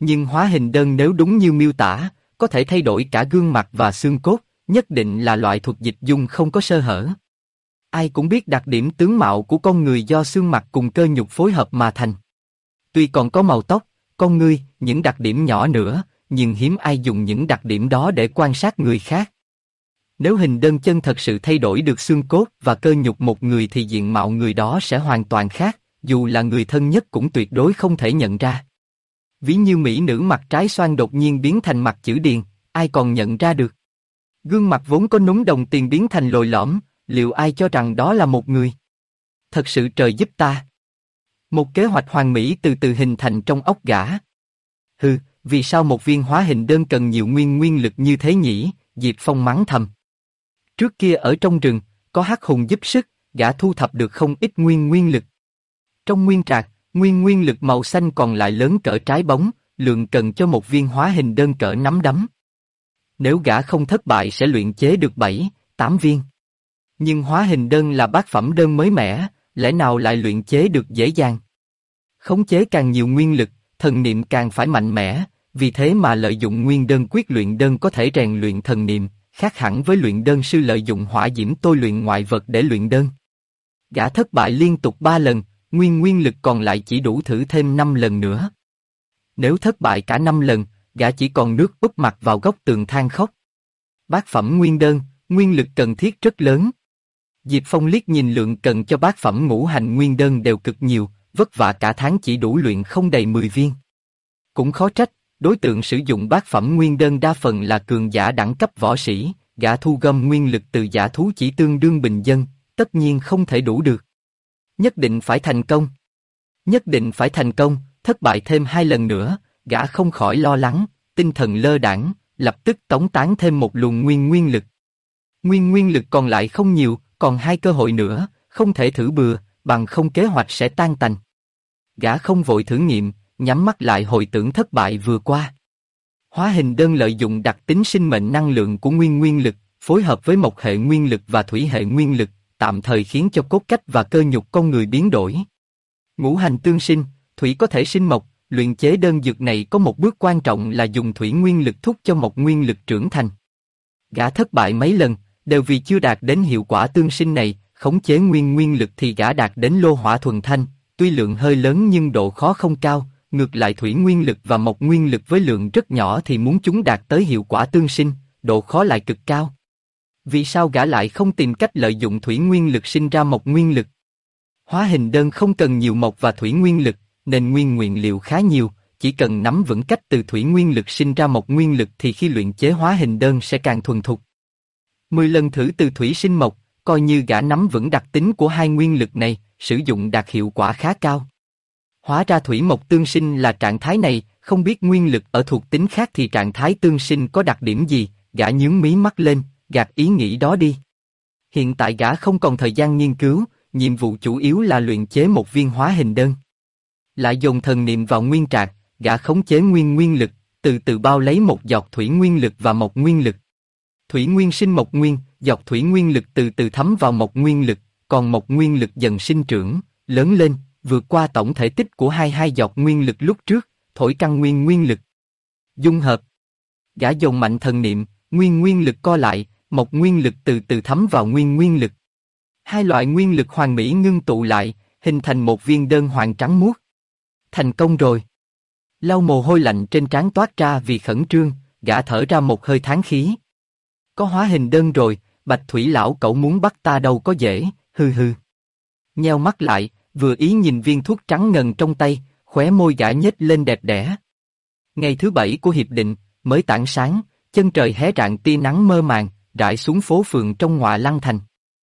Nhưng hóa hình đơn nếu đúng như miêu tả, có thể thay đổi cả gương mặt và xương cốt, nhất định là loại thuật dịch dung không có sơ hở. Ai cũng biết đặc điểm tướng mạo của con người do xương mặt cùng cơ nhục phối hợp mà thành. Tuy còn có màu tóc, con ngươi, những đặc điểm nhỏ nữa, nhưng hiếm ai dùng những đặc điểm đó để quan sát người khác. Nếu hình đơn chân thật sự thay đổi được xương cốt và cơ nhục một người thì diện mạo người đó sẽ hoàn toàn khác, dù là người thân nhất cũng tuyệt đối không thể nhận ra. Ví như mỹ nữ mặt trái xoan đột nhiên biến thành mặt chữ điền, ai còn nhận ra được? Gương mặt vốn có núm đồng tiền biến thành lồi lõm, liệu ai cho rằng đó là một người? Thật sự trời giúp ta. Một kế hoạch hoàn mỹ từ từ hình thành trong óc gã. Hừ, vì sao một viên hóa hình đơn cần nhiều nguyên lực như thế nhỉ? Diệp Phong mắng thầm. Trước kia ở trong rừng, có hắc hùng giúp sức, gã thu thập được không ít nguyên lực. Trong nguyên trạc, nguyên lực màu xanh còn lại lớn cỡ trái bóng, lượng cần cho một viên hóa hình đơn cỡ nắm đấm. Nếu gã không thất bại sẽ luyện chế được 7-8 viên. Nhưng hóa hình đơn là bát phẩm đơn mới mẻ, lẽ nào lại luyện chế được dễ dàng? Khống chế càng nhiều nguyên lực, thần niệm càng phải mạnh mẽ, vì thế mà lợi dụng nguyên đơn quyết luyện đơn có thể rèn luyện thần niệm, khác hẳn với luyện đơn sư lợi dụng hỏa diễm tôi luyện ngoại vật để luyện đơn. Gã thất bại liên tục 3 lần, nguyên lực còn lại chỉ đủ thử thêm 5 lần nữa. Nếu thất bại cả 5 lần, gã chỉ còn nước úp mặt vào góc tường than khóc. Bát phẩm nguyên đơn, nguyên lực cần thiết rất lớn. Diệp Phong liếc nhìn lượng cần cho bát phẩm ngũ hành nguyên đơn đều cực nhiều, vất vả cả tháng chỉ đủ luyện không đầy 10 viên. Cũng khó trách, đối tượng sử dụng bát phẩm nguyên đơn đa phần là cường giả đẳng cấp võ sĩ, gã thu gom nguyên lực từ giả thú chỉ tương đương bình dân, tất nhiên không thể đủ được. Nhất định phải thành công. Nhất định phải thành công, thất bại thêm 2 lần nữa, gã không khỏi lo lắng, tinh thần lơ đãng, lập tức tống tán thêm một luồng nguyên lực. Nguyên lực còn lại không nhiều, còn 2 cơ hội nữa, không thể thử bừa, bằng không kế hoạch sẽ tan tành. Gã không vội thử nghiệm, nhắm mắt lại hồi tưởng thất bại vừa qua. Hóa hình đơn lợi dụng đặc tính sinh mệnh năng lượng của nguyên lực, phối hợp với mộc hệ nguyên lực và thủy hệ nguyên lực, tạm thời khiến cho cốt cách và cơ nhục con người biến đổi. Ngũ hành tương sinh, thủy có thể sinh mộc, luyện chế đơn dược này có một bước quan trọng là dùng thủy nguyên lực thúc cho mộc nguyên lực trưởng thành. Gã thất bại mấy lần, đều vì chưa đạt đến hiệu quả tương sinh này, khống chế nguyên lực thì gã đạt đến lô hỏa thuần thanh, tuy lượng hơi lớn nhưng độ khó không cao, ngược lại thủy nguyên lực và mộc nguyên lực với lượng rất nhỏ thì muốn chúng đạt tới hiệu quả tương sinh, độ khó lại cực cao. Vì sao gã lại không tìm cách lợi dụng thủy nguyên lực sinh ra mộc nguyên lực? Hóa hình đơn không cần nhiều mộc và thủy nguyên lực, nên nguyên liệu khá nhiều, chỉ cần nắm vững cách từ thủy nguyên lực sinh ra mộc nguyên lực thì khi luyện chế hóa hình đơn sẽ càng thuần thục. 10 lần thử từ thủy sinh mộc, coi như gã nắm vững đặc tính của 2 nguyên lực này, sử dụng đạt hiệu quả khá cao. Hóa ra thủy mộc tương sinh là trạng thái này, không biết nguyên lực ở thuộc tính khác thì trạng thái tương sinh có đặc điểm gì, gã nhướng mí mắt lên, gạt ý nghĩ đó đi. Hiện tại gã không còn thời gian nghiên cứu, nhiệm vụ chủ yếu là luyện chế một viên hóa hình đơn. Lại dồn thần niệm vào nguyên trạc, gã khống chế nguyên lực, từ từ bao lấy một giọt thủy nguyên lực và mộc nguyên lực. Thủy nguyên sinh mộc nguyên, giọt thủy nguyên lực từ từ thấm vào mộc nguyên lực, còn mộc nguyên lực dần sinh trưởng, lớn lên, vượt qua tổng thể tích của hai giọt nguyên lực lúc trước, thổi căng nguyên lực. Dung hợp. Gã dồn mạnh thần niệm, nguyên lực co lại, mộc nguyên lực từ từ thấm vào nguyên lực. 2 loại nguyên lực hoàn mỹ ngưng tụ lại, hình thành một viên đơn hoàng trắng muốt. Thành công rồi. Lau mồ hôi lạnh trên trán toát ra vì khẩn trương, gã thở ra một hơi thán khí. Có hóa hình đơn rồi, Bạch Thủy lão cậu muốn bắt ta đâu có dễ, hừ. Nheo mắt lại, vừa ý nhìn viên thuốc trắng ngần trong tay, khóe môi gã nhếch lên đẹp đẽ. Ngày thứ 7 của hiệp định, mới tảng sáng, chân trời hé rạng tia nắng mơ màng, rải xuống phố phường trong Ngọa Lăng thành.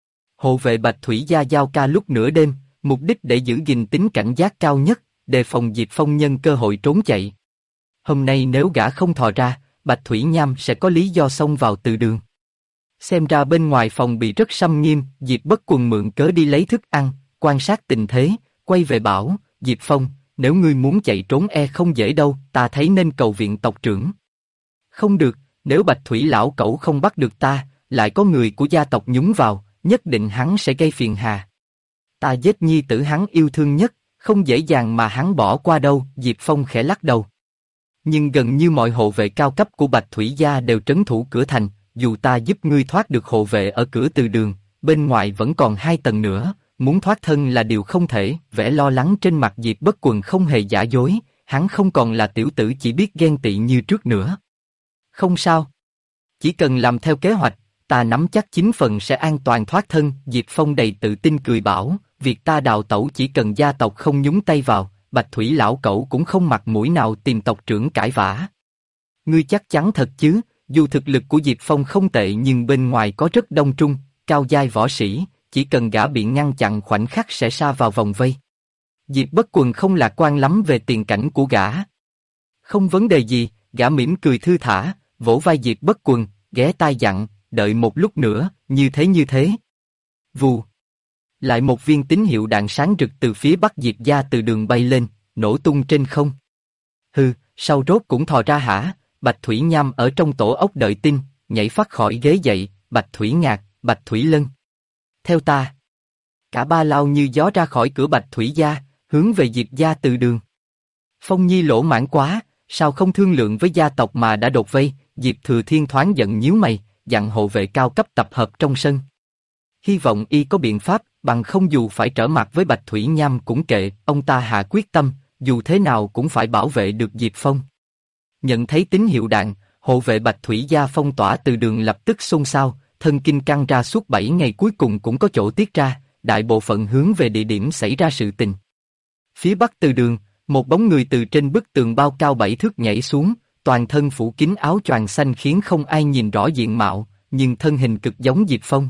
Hộ vệ Bạch Thủy gia giao ca lúc nửa đêm, mục đích để giữ gìn tính cảnh giác cao nhất, đề phòng Diệp Phong nhân cơ hội trốn chạy. Hôm nay nếu gã không thò ra, Bạch Thủy Nham sẽ có lý do xông vào từ đường. Xem ra bên ngoài phòng bị rất xâm nghiêm, Diệp Bất Quần mượn cớ đi lấy thức ăn, quan sát tình thế, quay về bảo, Diệp Phong, nếu ngươi muốn chạy trốn không dễ đâu, ta thấy nên cầu viện tộc trưởng. Không được, nếu Bạch Thủy lão cẩu không bắt được ta, lại có người của gia tộc nhúng vào, nhất định hắn sẽ gây phiền hà. Ta giết nhi tử hắn yêu thương nhất, không dễ dàng mà hắn bỏ qua đâu, Diệp Phong khẽ lắc đầu. Nhưng gần như mọi hộ vệ cao cấp của Bạch Thủy Gia đều trấn thủ cửa thành, dù ta giúp ngươi thoát được hộ vệ ở cửa từ đường, bên ngoài vẫn còn 2 tầng nữa, muốn thoát thân là điều không thể. Vẻ lo lắng trên mặt Diệp Bất Quần không hề giả dối, hắn không còn là tiểu tử chỉ biết ghen tị như trước nữa. Không sao. Chỉ cần làm theo kế hoạch, ta nắm chắc 9 phần sẽ an toàn thoát thân. Diệp Phong đầy tự tin cười bảo, việc ta đào tẩu chỉ cần gia tộc không nhúng tay vào, Bạch Thủy lão cẩu cũng không mặt mũi nào tìm tộc trưởng cãi vã. Ngươi chắc chắn thật chứ? Dù thực lực của Diệp Phong không tệ nhưng bên ngoài có rất đông trung, cao giai võ sĩ, chỉ cần gã bị ngăn chặn khoảnh khắc sẽ sa vào vòng vây. Diệp Bất Quần không lạc quan lắm về tiền cảnh của gã. Không vấn đề gì, gã mỉm cười thư thả, vỗ vai Diệp Bất Quần, ghé tai dặn, đợi một lúc nữa, như thế như thế. Vù. Lại một viên tín hiệu đạn sáng rực từ phía bắc Diệp gia từ đường bay lên, nổ tung trên không. Hừ, sau rốt cũng thò ra hả? Bạch Thủy Nham ở trong tổ ốc đợi tin, nhảy phát khỏi ghế dậy, Bạch Thủy Ngạc, Bạch Thủy Lân. Theo ta. Cả ba lao như gió ra khỏi cửa Bạch Thủy gia, hướng về Diệp gia từ đường. Phong Nhi lỗ mãn quá, sao không thương lượng với gia tộc mà đã đột vây? Diệp Thừa Thiên thoáng giận nhíu mày, dặn hộ vệ cao cấp tập hợp trong sân. Hy vọng y có biện pháp, bằng không dù phải trở mặt với Bạch Thủy Nham cũng kệ, ông ta hạ quyết tâm, dù thế nào cũng phải bảo vệ được Diệp Phong. Nhận thấy tín hiệu đạn, hộ vệ Bạch Thủy gia phong tỏa từ đường lập tức xôn xao, thân kinh căng ra suốt 7 ngày cuối cùng cũng có chỗ tiết ra, đại bộ phận hướng về địa điểm xảy ra sự tình. Phía bắc từ đường, một bóng người từ trên bức tường bao cao 7 thước nhảy xuống, toàn thân phủ kín áo choàng xanh khiến không ai nhìn rõ diện mạo, nhưng thân hình cực giống Diệp Phong.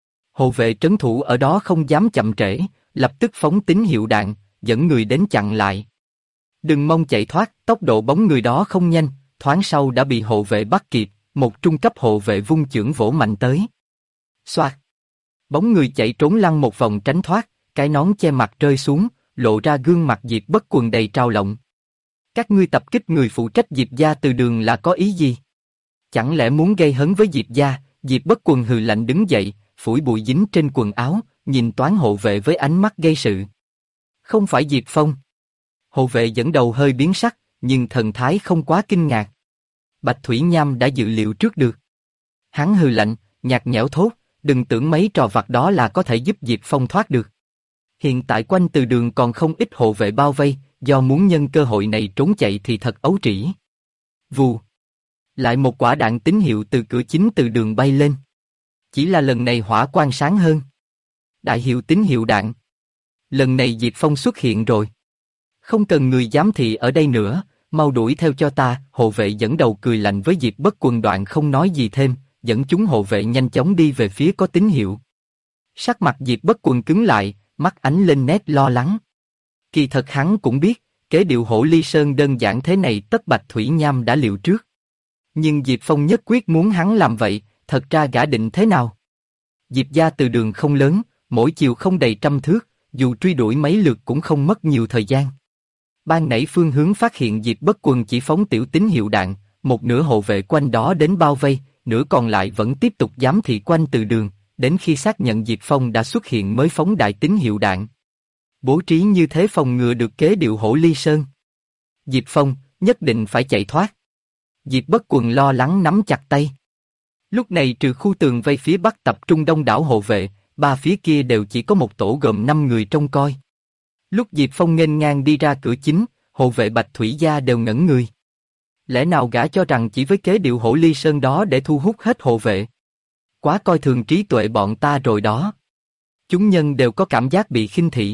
Hộ vệ trấn thủ ở đó không dám chậm trễ, lập tức phóng tín hiệu đạn, dẫn người đến chặn lại. Đừng mong chạy thoát, tốc độ bóng người đó không nhanh, thoáng sau đã bị hộ vệ bắt kịp, một trung cấp hộ vệ vung chưởng vỗ mạnh tới. Xoạt! Bóng người chạy trốn lăn một vòng tránh thoát, cái nón che mặt rơi xuống, lộ ra gương mặt Diệp Bất Quần đầy trao lộng. Các ngươi tập kích người phụ trách Diệp gia từ đường là có ý gì? Chẳng lẽ muốn gây hấn với Diệp gia? Diệp Bất Quần hừ lạnh đứng dậy, phủi bụi dính trên quần áo, nhìn toán hộ vệ với ánh mắt gây sự. Không phải Diệp Phong. Hộ vệ dẫn đầu hơi biến sắc, nhưng thần thái không quá kinh ngạc. Bạch Thủy Nham đã dự liệu trước được. Hắn hừ lạnh, nhạt nhẽo thốt, đừng tưởng mấy trò vặt đó là có thể giúp Diệp Phong thoát được. Hiện tại quanh từ đường còn không ít hộ vệ bao vây, do muốn nhân cơ hội này trốn chạy thì thật ấu trĩ. Vù. Lại một quả đạn tín hiệu từ cửa chính từ đường bay lên. Chỉ là lần này hỏa quang sáng hơn. Đại hiệu tín hiệu đạn. Lần này Diệp Phong xuất hiện rồi. Không cần người giám thị ở đây nữa, mau đuổi theo cho ta. Hộ vệ dẫn đầu cười lạnh với Diệp Bất Quần, đoạn không nói gì thêm, dẫn chúng hộ vệ nhanh chóng đi về phía có tín hiệu. Sắc mặt Diệp Bất Quần cứng lại, mắt ánh lên nét lo lắng. Kỳ thật hắn cũng biết, kế điệu Hổ Ly Sơn đơn giản thế này tất Bạch Thủy Nham đã liệu trước. Nhưng Diệp Phong nhất quyết muốn hắn làm vậy, thật ra gã định thế nào? Diệp gia từ đường không lớn, mỗi chiều không đầy 100 thước, dù truy đuổi mấy lượt cũng không mất nhiều thời gian. Ban nãy phương hướng phát hiện Diệp Bất Quần chỉ phóng tiểu tín hiệu đạn, một nửa hộ vệ quanh đó đến bao vây, nửa còn lại vẫn tiếp tục giám thị quanh từ đường, đến khi xác nhận Diệp Phong đã xuất hiện mới phóng đại tín hiệu đạn. Bố trí như thế phòng ngừa được kế điệu Hổ Ly Sơn. Diệp Phong, nhất định phải chạy thoát. Diệp Bất Quần lo lắng nắm chặt tay. Lúc này trừ khu tường vây phía bắc tập trung đông đảo hộ vệ, ba phía kia đều chỉ có một tổ gồm 5 người trông coi. Lúc Diệp Phong nghênh ngang đi ra cửa chính, hộ vệ Bạch Thủy gia đều ngẩn người. Lẽ nào gã cho rằng chỉ với kế điệu Hổ Ly Sơn đó để thu hút hết hộ vệ? Quá coi thường trí tuệ bọn ta rồi đó. Chúng nhân đều có cảm giác bị khinh thị.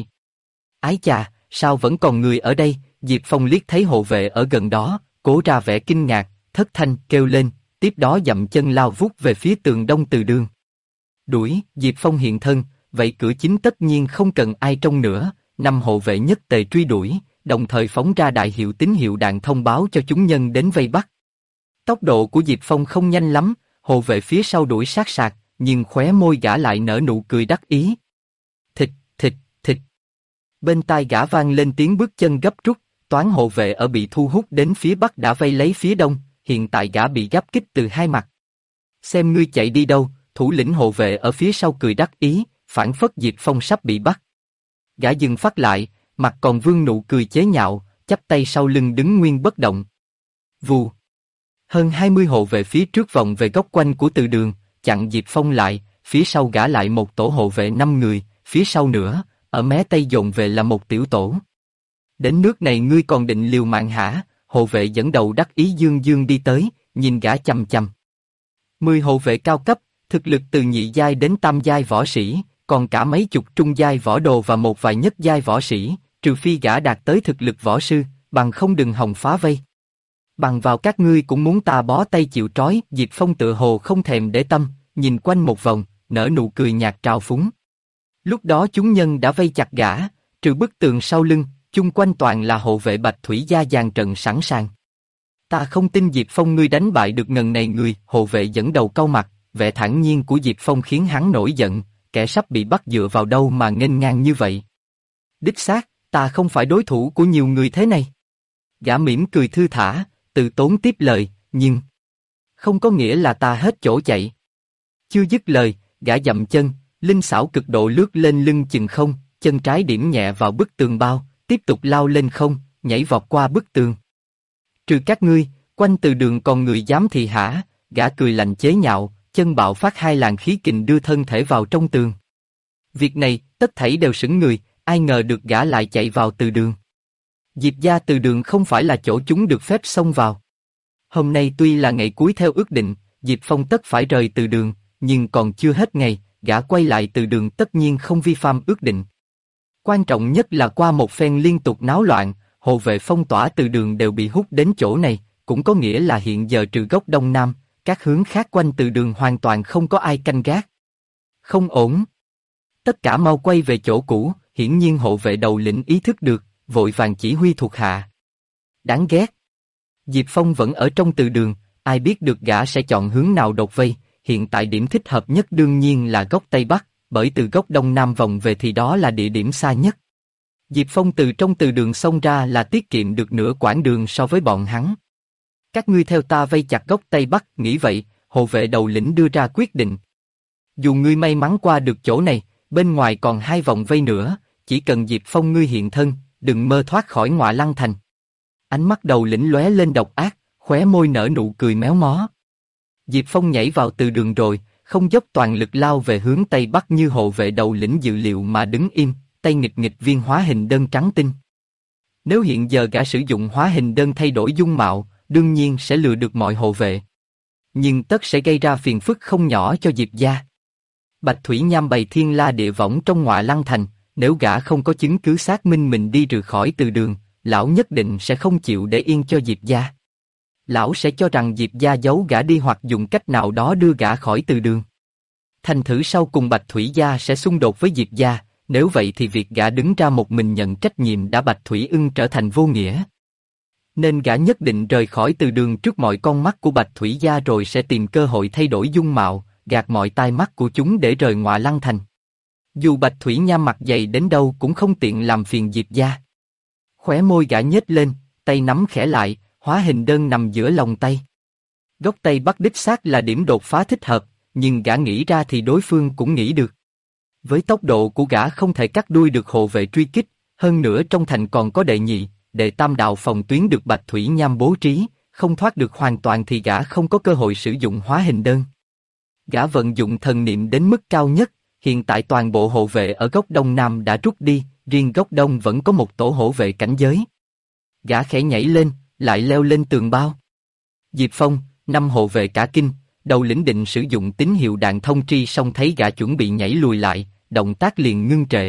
Ái chà, sao vẫn còn người ở đây? Diệp Phong liếc thấy hộ vệ ở gần đó, cố ra vẻ kinh ngạc, thất thanh kêu lên, tiếp đó dậm chân lao vút về phía tường đông từ đường. Đuổi, Diệp Phong hiện thân, vậy cửa chính tất nhiên không cần ai trông nữa, 5 hộ vệ nhất tề truy đuổi, đồng thời phóng ra đại hiệu tín hiệu đạn thông báo cho chúng nhân đến vây bắt. Tốc độ của Diệp Phong không nhanh lắm, hộ vệ phía sau đuổi sát sạc, nhưng khóe môi gã lại nở nụ cười đắc ý. Thịt, thịt, thịt. Bên tai gã vang lên tiếng bước chân gấp rút, toán hộ vệ ở bị thu hút đến phía bắc đã vây lấy phía đông, hiện tại gã bị giáp kích từ hai mặt. Xem ngươi chạy đi đâu? Thủ lĩnh hộ vệ ở phía sau cười đắc ý, phảng phất Diệp Phong sắp bị bắt. Gã dừng phát lại, mặt còn vương nụ cười chế nhạo, chắp tay sau lưng đứng nguyên bất động. Vù. Hơn 20 hộ vệ phía trước vòng về góc quanh của từ đường, chặn Diệp Phong lại, phía sau gã lại một tổ hộ vệ 5 người, phía sau nữa, ở mé tây dồn về là một tiểu tổ. Đến nước này ngươi còn định liều mạng hả? Hộ vệ dẫn đầu đắc ý dương dương đi tới, nhìn gã chằm chằm. 10 hộ vệ cao cấp, thực lực từ nhị giai đến tam giai võ sĩ, còn cả mấy chục trung giai võ đồ và một vài nhất giai võ sĩ, trừ phi gã đạt tới thực lực võ sư, bằng không đừng hòng phá vây. Bằng vào các ngươi cũng muốn ta bó tay chịu trói. Diệp Phong tựa hồ không thèm để tâm, nhìn quanh một vòng, nở nụ cười nhạt trào phúng. Lúc đó chúng nhân đã vây chặt gã, trừ bức tường sau lưng, chung quanh toàn là hộ vệ Bạch Thủy gia dàn trận sẵn sàng. Ta không tin Diệp Phong ngươi đánh bại được ngần này người. Hộ vệ dẫn đầu cau mặt, vẻ thản nhiên của Diệp Phong khiến hắn nổi giận, kẻ sắp bị bắt dựa vào đâu mà nghênh ngang như vậy. Đích xác, ta không phải đối thủ của nhiều người thế này. Gã mỉm cười thư thả, từ tốn tiếp lời, nhưng không có nghĩa là ta hết chỗ chạy. Chưa dứt lời, gã dậm chân, linh xảo cực độ lướt lên lưng chừng không, chân trái điểm nhẹ vào bức tường bao, tiếp tục lao lên không, nhảy vọt qua bức tường. Trừ các ngươi, quanh từ đường còn người dám thì hả? Gã cười lạnh chế nhạo, chân bạo phát hai làn khí kình đưa thân thể vào trong tường. Việc này, tất thảy đều sững người, ai ngờ được gã lại chạy vào từ đường. Diệp gia từ đường không phải là chỗ chúng được phép xông vào. Hôm nay tuy là ngày cuối theo ước định, Diệp Phong tất phải rời từ đường, nhưng còn chưa hết ngày, gã quay lại từ đường tất nhiên không vi phạm ước định. Quan trọng nhất là qua một phen liên tục náo loạn, hộ vệ phong tỏa từ đường đều bị hút đến chỗ này, cũng có nghĩa là hiện giờ trừ góc đông nam, các hướng khác quanh từ đường hoàn toàn không có ai canh gác. Không ổn. Tất cả mau quay về chỗ cũ, hiển nhiên hộ vệ đầu lĩnh ý thức được, vội vàng chỉ huy thuộc hạ. Đáng ghét. Diệp Phong vẫn ở trong từ đường, ai biết được gã sẽ chọn hướng nào đột vây, hiện tại điểm thích hợp nhất đương nhiên là góc Tây Bắc, bởi từ góc Đông Nam vòng về thì đó là địa điểm xa nhất. Diệp Phong từ trong từ đường xông ra là tiết kiệm được nửa quãng đường so với bọn hắn. Các ngươi theo ta vây chặt góc Tây Bắc, nghĩ vậy, hộ vệ đầu lĩnh đưa ra quyết định. Dù ngươi may mắn qua được chỗ này, bên ngoài còn 2 vòng vây nữa, chỉ cần Diệp Phong ngươi hiện thân, đừng mơ thoát khỏi Ngọa Lăng Thành. Ánh mắt đầu lĩnh lóe lên độc ác, khóe môi nở nụ cười méo mó. Diệp Phong nhảy vào từ đường rồi, không dốc toàn lực lao về hướng Tây Bắc như hộ vệ đầu lĩnh dự liệu mà đứng im, tay nghịch nghịch viên hóa hình đơn trắng tinh. Nếu hiện giờ gã sử dụng hóa hình đơn thay đổi dung mạo, đương nhiên sẽ lừa được mọi hộ vệ. Nhưng tất sẽ gây ra phiền phức không nhỏ cho Diệp gia. Bạch Thủy Nham bày thiên la địa võng trong Ngọa Lăng Thành, nếu gã không có chứng cứ xác minh mình đi rời khỏi từ đường, lão nhất định sẽ không chịu để yên cho Diệp gia. Lão sẽ cho rằng Diệp gia giấu gã đi hoặc dùng cách nào đó đưa gã khỏi từ đường. Thành thử sau cùng Bạch Thủy gia sẽ xung đột với Diệp gia, nếu vậy thì việc gã đứng ra một mình nhận trách nhiệm đã Bạch Thủy Ưng trở thành vô nghĩa. Nên gã nhất định rời khỏi từ đường trước mọi con mắt của Bạch Thủy gia rồi sẽ tìm cơ hội thay đổi dung mạo, gạt mọi tai mắt của chúng để rời Ngọa Lăng Thành. Dù Bạch Thủy Nham mặt dày đến đâu cũng không tiện làm phiền Diệp gia. Khóe môi gã nhếch lên, tay nắm khẽ lại, hóa hình đơn nằm giữa lòng tay. Góc Tây Bắc đích xác là điểm đột phá thích hợp, nhưng gã nghĩ ra thì đối phương cũng nghĩ được. Với tốc độ của gã không thể cắt đuôi được hộ vệ truy kích, hơn nữa trong thành còn có đệ nhị, đệ tam đạo phòng tuyến được Bạch Thủy Nham bố trí, không thoát được hoàn toàn thì gã không có cơ hội sử dụng hóa hình đơn. Gã vận dụng thần niệm đến mức cao nhất, hiện tại toàn bộ hộ vệ ở góc Đông Nam đã rút đi, riêng góc Đông vẫn có một tổ hộ vệ cảnh giới. Gã khẽ nhảy lên, lại leo lên tường bao. Diệp Phong, 5 hộ vệ cả kinh, đầu lĩnh định sử dụng tín hiệu đạn thông tri song thấy gã chuẩn bị nhảy lùi lại, động tác liền ngưng trệ.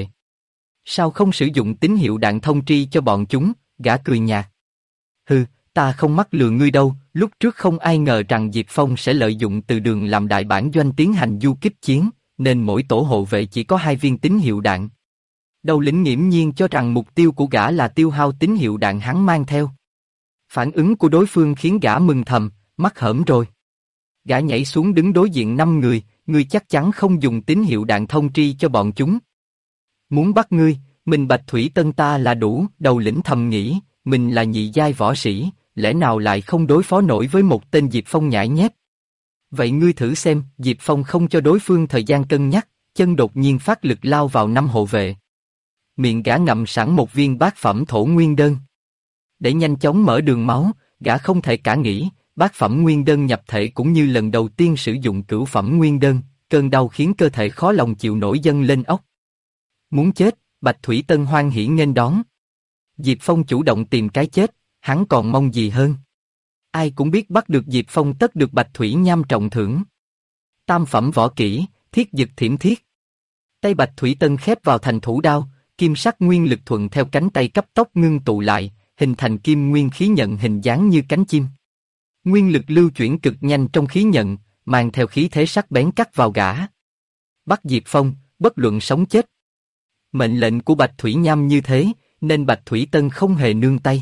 Sao không sử dụng tín hiệu đạn thông tri cho bọn chúng? Gã cười nhạt. Hừ, ta không mắc lừa ngươi đâu, lúc trước không ai ngờ rằng Diệp Phong sẽ lợi dụng từ đường làm đại bản doanh tiến hành du kích chiến, nên mỗi tổ hộ vệ chỉ có 2 viên tín hiệu đạn. Đầu lĩnh nghiễm nhiên cho rằng mục tiêu của gã là tiêu hao tín hiệu đạn hắn mang theo. Phản ứng của đối phương khiến gã mừng thầm, mắc hởm rồi. Gã nhảy xuống đứng đối diện 5 người, ngươi chắc chắn không dùng tín hiệu đạn thông tri cho bọn chúng. Muốn bắt ngươi, mình Bạch Thủy Tân ta là đủ, đầu lĩnh thầm nghĩ, mình là nhị giai võ sĩ, lẽ nào lại không đối phó nổi với một tên Diệp Phong nhãi nhép. Vậy ngươi thử xem, Diệp Phong không cho đối phương thời gian cân nhắc, chân đột nhiên phát lực lao vào 5 hộ vệ. Miệng gã ngậm sẵn một viên bát phẩm thổ nguyên đơn. Để nhanh chóng mở đường máu, gã không thể cả nghĩ, bát phẩm nguyên đơn nhập thể cũng như lần đầu tiên sử dụng cửu phẩm nguyên đơn, cơn đau khiến cơ thể khó lòng chịu nổi dâng lên óc. Muốn chết, Bạch Thủy Tân hoan hỉ nghênh đón. Diệp Phong chủ động tìm cái chết, hắn còn mong gì hơn. Ai cũng biết bắt được Diệp Phong tất được Bạch Thủy Nham trọng thưởng. Tam phẩm võ kỹ, thiết dực thiểm thiết. Tay Bạch Thủy Tân khép vào thành thủ đao, kim sắc nguyên lực thuận theo cánh tay cấp tốc ngưng tụ lại, hình thành kim nguyên khí nhận hình dáng như cánh chim. Nguyên lực lưu chuyển cực nhanh trong khí nhận, mang theo khí thế sắc bén cắt vào gã. Bắt Diệp Phong, bất luận sống chết. Mệnh lệnh của Bạch Thủy Nham như thế, nên Bạch Thủy Tân không hề nương tay.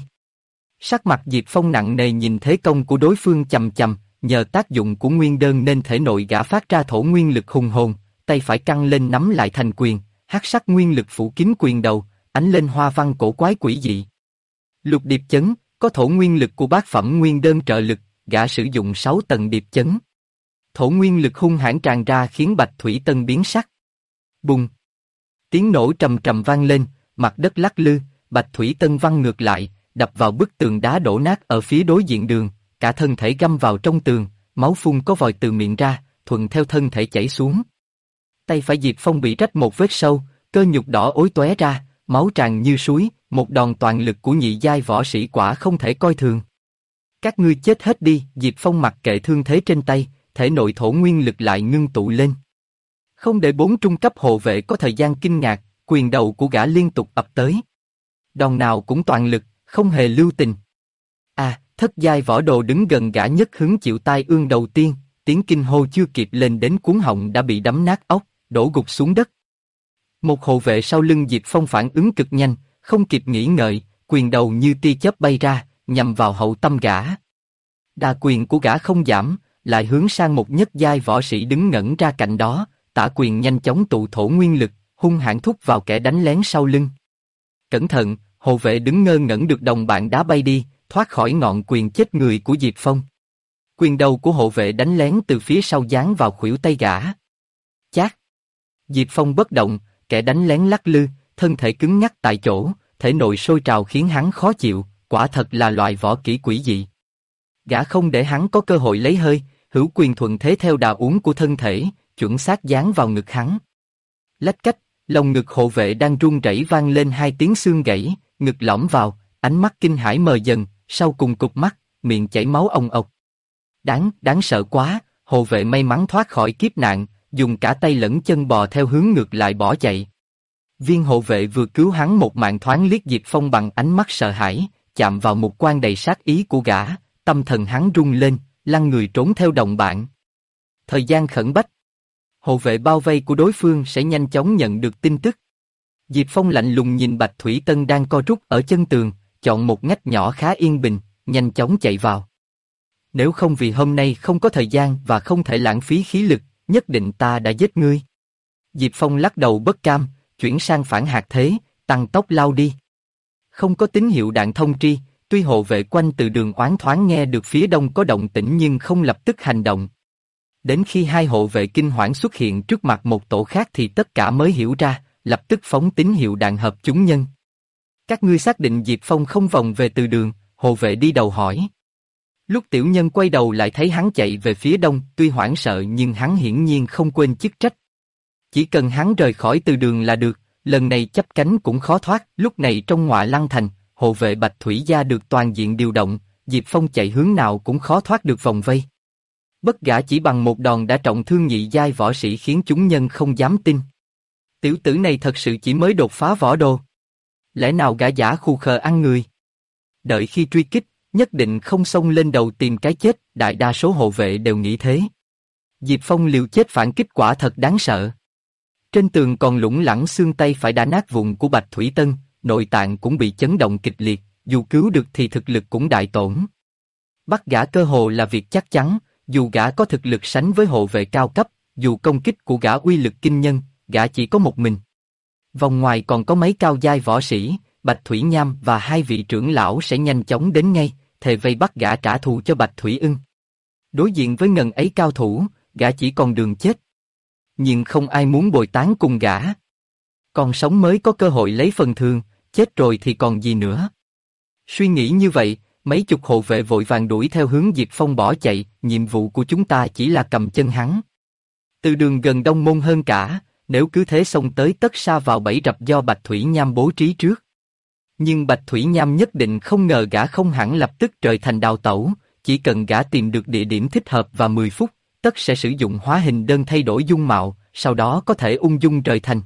Sắc mặt Diệp Phong nặng nề nhìn thế công của đối phương chằm chằm, nhờ tác dụng của nguyên đơn nên thể nội gã phát ra thổ nguyên lực hùng hồn, tay phải căng lên nắm lại thành quyền, hắc sắc nguyên lực phủ kín quyền đầu, ánh lên hoa văn cổ quái quỷ dị. Lục điệp chấn, có thổ nguyên lực của bát phẩm nguyên đơn trợ lực, gã sử dụng 6 tầng điệp chấn. Thổ nguyên lực hung hãn tràn ra khiến Bạch Thủy Tân biến sắc. Bùng! Tiếng nổ trầm trầm vang lên, mặt đất lắc lư, Bạch Thủy Tân văng ngược lại, đập vào bức tường đá đổ nát ở phía đối diện đường, cả thân thể găm vào trong tường, máu phun có vòi từ miệng ra, thuận theo thân thể chảy xuống. Tay phải Diệp Phong bị rách một vết sâu, cơ nhục đỏ ối tóe ra, máu tràn như suối, một đòn toàn lực của nhị giai võ sĩ quả không thể coi thường. Các ngươi chết hết đi, Diệp Phong mặc kệ thương thế trên tay, thể nội thổ nguyên lực lại ngưng tụ lên. Không để 4 trung cấp hộ vệ có thời gian kinh ngạc, quyền đầu của gã liên tục ập tới. Đòn nào cũng toàn lực, không hề lưu tình. Thất giai võ đồ đứng gần gã nhất hứng chịu tai ương đầu tiên, tiếng kinh hô chưa kịp lên đến cuống họng đã bị đấm nát óc, đổ gục xuống đất. Một hộ vệ sau lưng Diệp Phong phản ứng cực nhanh, không kịp nghĩ ngợi, quyền đầu như tia chớp bay ra, nhằm vào hậu tâm gã. Đà quyền của gã không giảm, lại hướng sang một nhất giai võ sĩ đứng ngẩn ra cạnh đó, tả quyền nhanh chóng tụ thổ nguyên lực, hung hãn thúc vào kẻ đánh lén sau lưng. Cẩn thận, hộ vệ đứng ngơ ngẩn được đồng bạn đá bay đi, thoát khỏi ngọn quyền chết người của Diệp Phong. Quyền đầu của hộ vệ đánh lén từ phía sau giáng vào khuỷu tay gã. Chát! Diệp Phong bất động, kẻ đánh lén lắc lư, thân thể cứng nhắc tại chỗ, thể nội sôi trào khiến hắn khó chịu, quả thật là loại võ kỹ quỷ dị. Gã không để hắn có cơ hội lấy hơi, hữu quyền thuận thế theo đà uốn của thân thể, chuẩn xác giáng vào ngực hắn. Lách cách, lồng ngực hộ vệ đang run rẩy vang lên 2 tiếng xương gãy, ngực lõm vào, ánh mắt kinh hãi mờ dần, sau cùng cụp mắt, miệng chảy máu ồng ộc. Đáng sợ quá, hộ vệ may mắn thoát khỏi kiếp nạn, dùng cả tay lẫn chân bò theo hướng ngược lại bỏ chạy. Viên hộ vệ vừa cứu hắn một mạng thoáng liếc Diệp Phong bằng ánh mắt sợ hãi, chạm vào một quan đầy sát ý của gã, tâm thần hắn rung lên, lăn người trốn theo đồng bạn. Thời gian khẩn bách. Hộ vệ bao vây của đối phương sẽ nhanh chóng nhận được tin tức. Diệp Phong lạnh lùng nhìn Bạch Thủy Tân đang co rút ở chân tường, chọn một ngách nhỏ khá yên bình, nhanh chóng chạy vào. Nếu không vì hôm nay không có thời gian và không thể lãng phí khí lực, nhất định ta đã giết ngươi. Diệp Phong lắc đầu bất cam, chuyển sang phản hạt thế, tăng tốc lao đi. Không có tín hiệu đạn thông tri, tuy hộ vệ quanh từ đường oán thoáng nghe được phía đông có động tĩnh nhưng không lập tức hành động. Đến khi 2 hộ vệ kinh hoảng xuất hiện trước mặt một tổ khác thì tất cả mới hiểu ra, lập tức phóng tín hiệu đạn hợp chúng nhân. Các ngươi xác định Diệp Phong không vòng về từ đường, hộ vệ đi đầu hỏi. Lúc tiểu nhân quay đầu lại thấy hắn chạy về phía đông, tuy hoảng sợ nhưng hắn hiển nhiên không quên chức trách. Chỉ cần hắn rời khỏi từ đường là được, lần này chắp cánh cũng khó thoát. Lúc này trong Ngọa Lăng Thành, hộ vệ Bạch Thủy gia được toàn diện điều động, Diệp Phong chạy hướng nào cũng khó thoát được vòng vây. Bất gã chỉ bằng một đòn đã trọng thương nhị giai võ sĩ khiến chúng nhân không dám tin. Tiểu tử này thật sự chỉ mới đột phá võ đồ. Lẽ nào gã giả khù khờ ăn người? Đợi khi truy kích, nhất định không xông lên đầu tìm cái chết, đại đa số hộ vệ đều nghĩ thế. Diệp Phong liều chết phản kích quả thật đáng sợ. Trên tường còn lủng lẳng xương tay phải đã nát vụn của Bạch Thủy Tân, nội tạng cũng bị chấn động kịch liệt, dù cứu được thì thực lực cũng đại tổn. Bắt gã cơ hồ là việc chắc chắn, dù gã có thực lực sánh với hộ vệ cao cấp, dù công kích của gã uy lực kinh nhân, gã chỉ có một mình. Vòng ngoài còn có mấy cao giai võ sĩ, Bạch Thủy Nham và 2 vị trưởng lão sẽ nhanh chóng đến ngay, thề vây bắt gã trả thù cho Bạch Thủy Ưng. Đối diện với ngần ấy cao thủ, gã chỉ còn đường chết. Nhưng không ai muốn bồi tán cùng gã. Còn sống mới có cơ hội lấy phần thường, chết rồi thì còn gì nữa. Suy nghĩ như vậy, Mấy chục hộ vệ vội vàng đuổi theo hướng Diệp Phong bỏ chạy, nhiệm vụ của chúng ta chỉ là cầm chân hắn. Từ đường gần Đông Môn hơn cả, nếu cứ thế xông tới tất sa vào bẫy rập do Bạch Thủy Nham bố trí trước. Nhưng Bạch Thủy Nham nhất định không ngờ gã không hẳn lập tức rời thành đào tẩu, chỉ cần gã tìm được địa điểm thích hợp và 10 phút, tất sẽ sử dụng hóa hình đơn thay đổi dung mạo, sau đó có thể ung dung rời thành.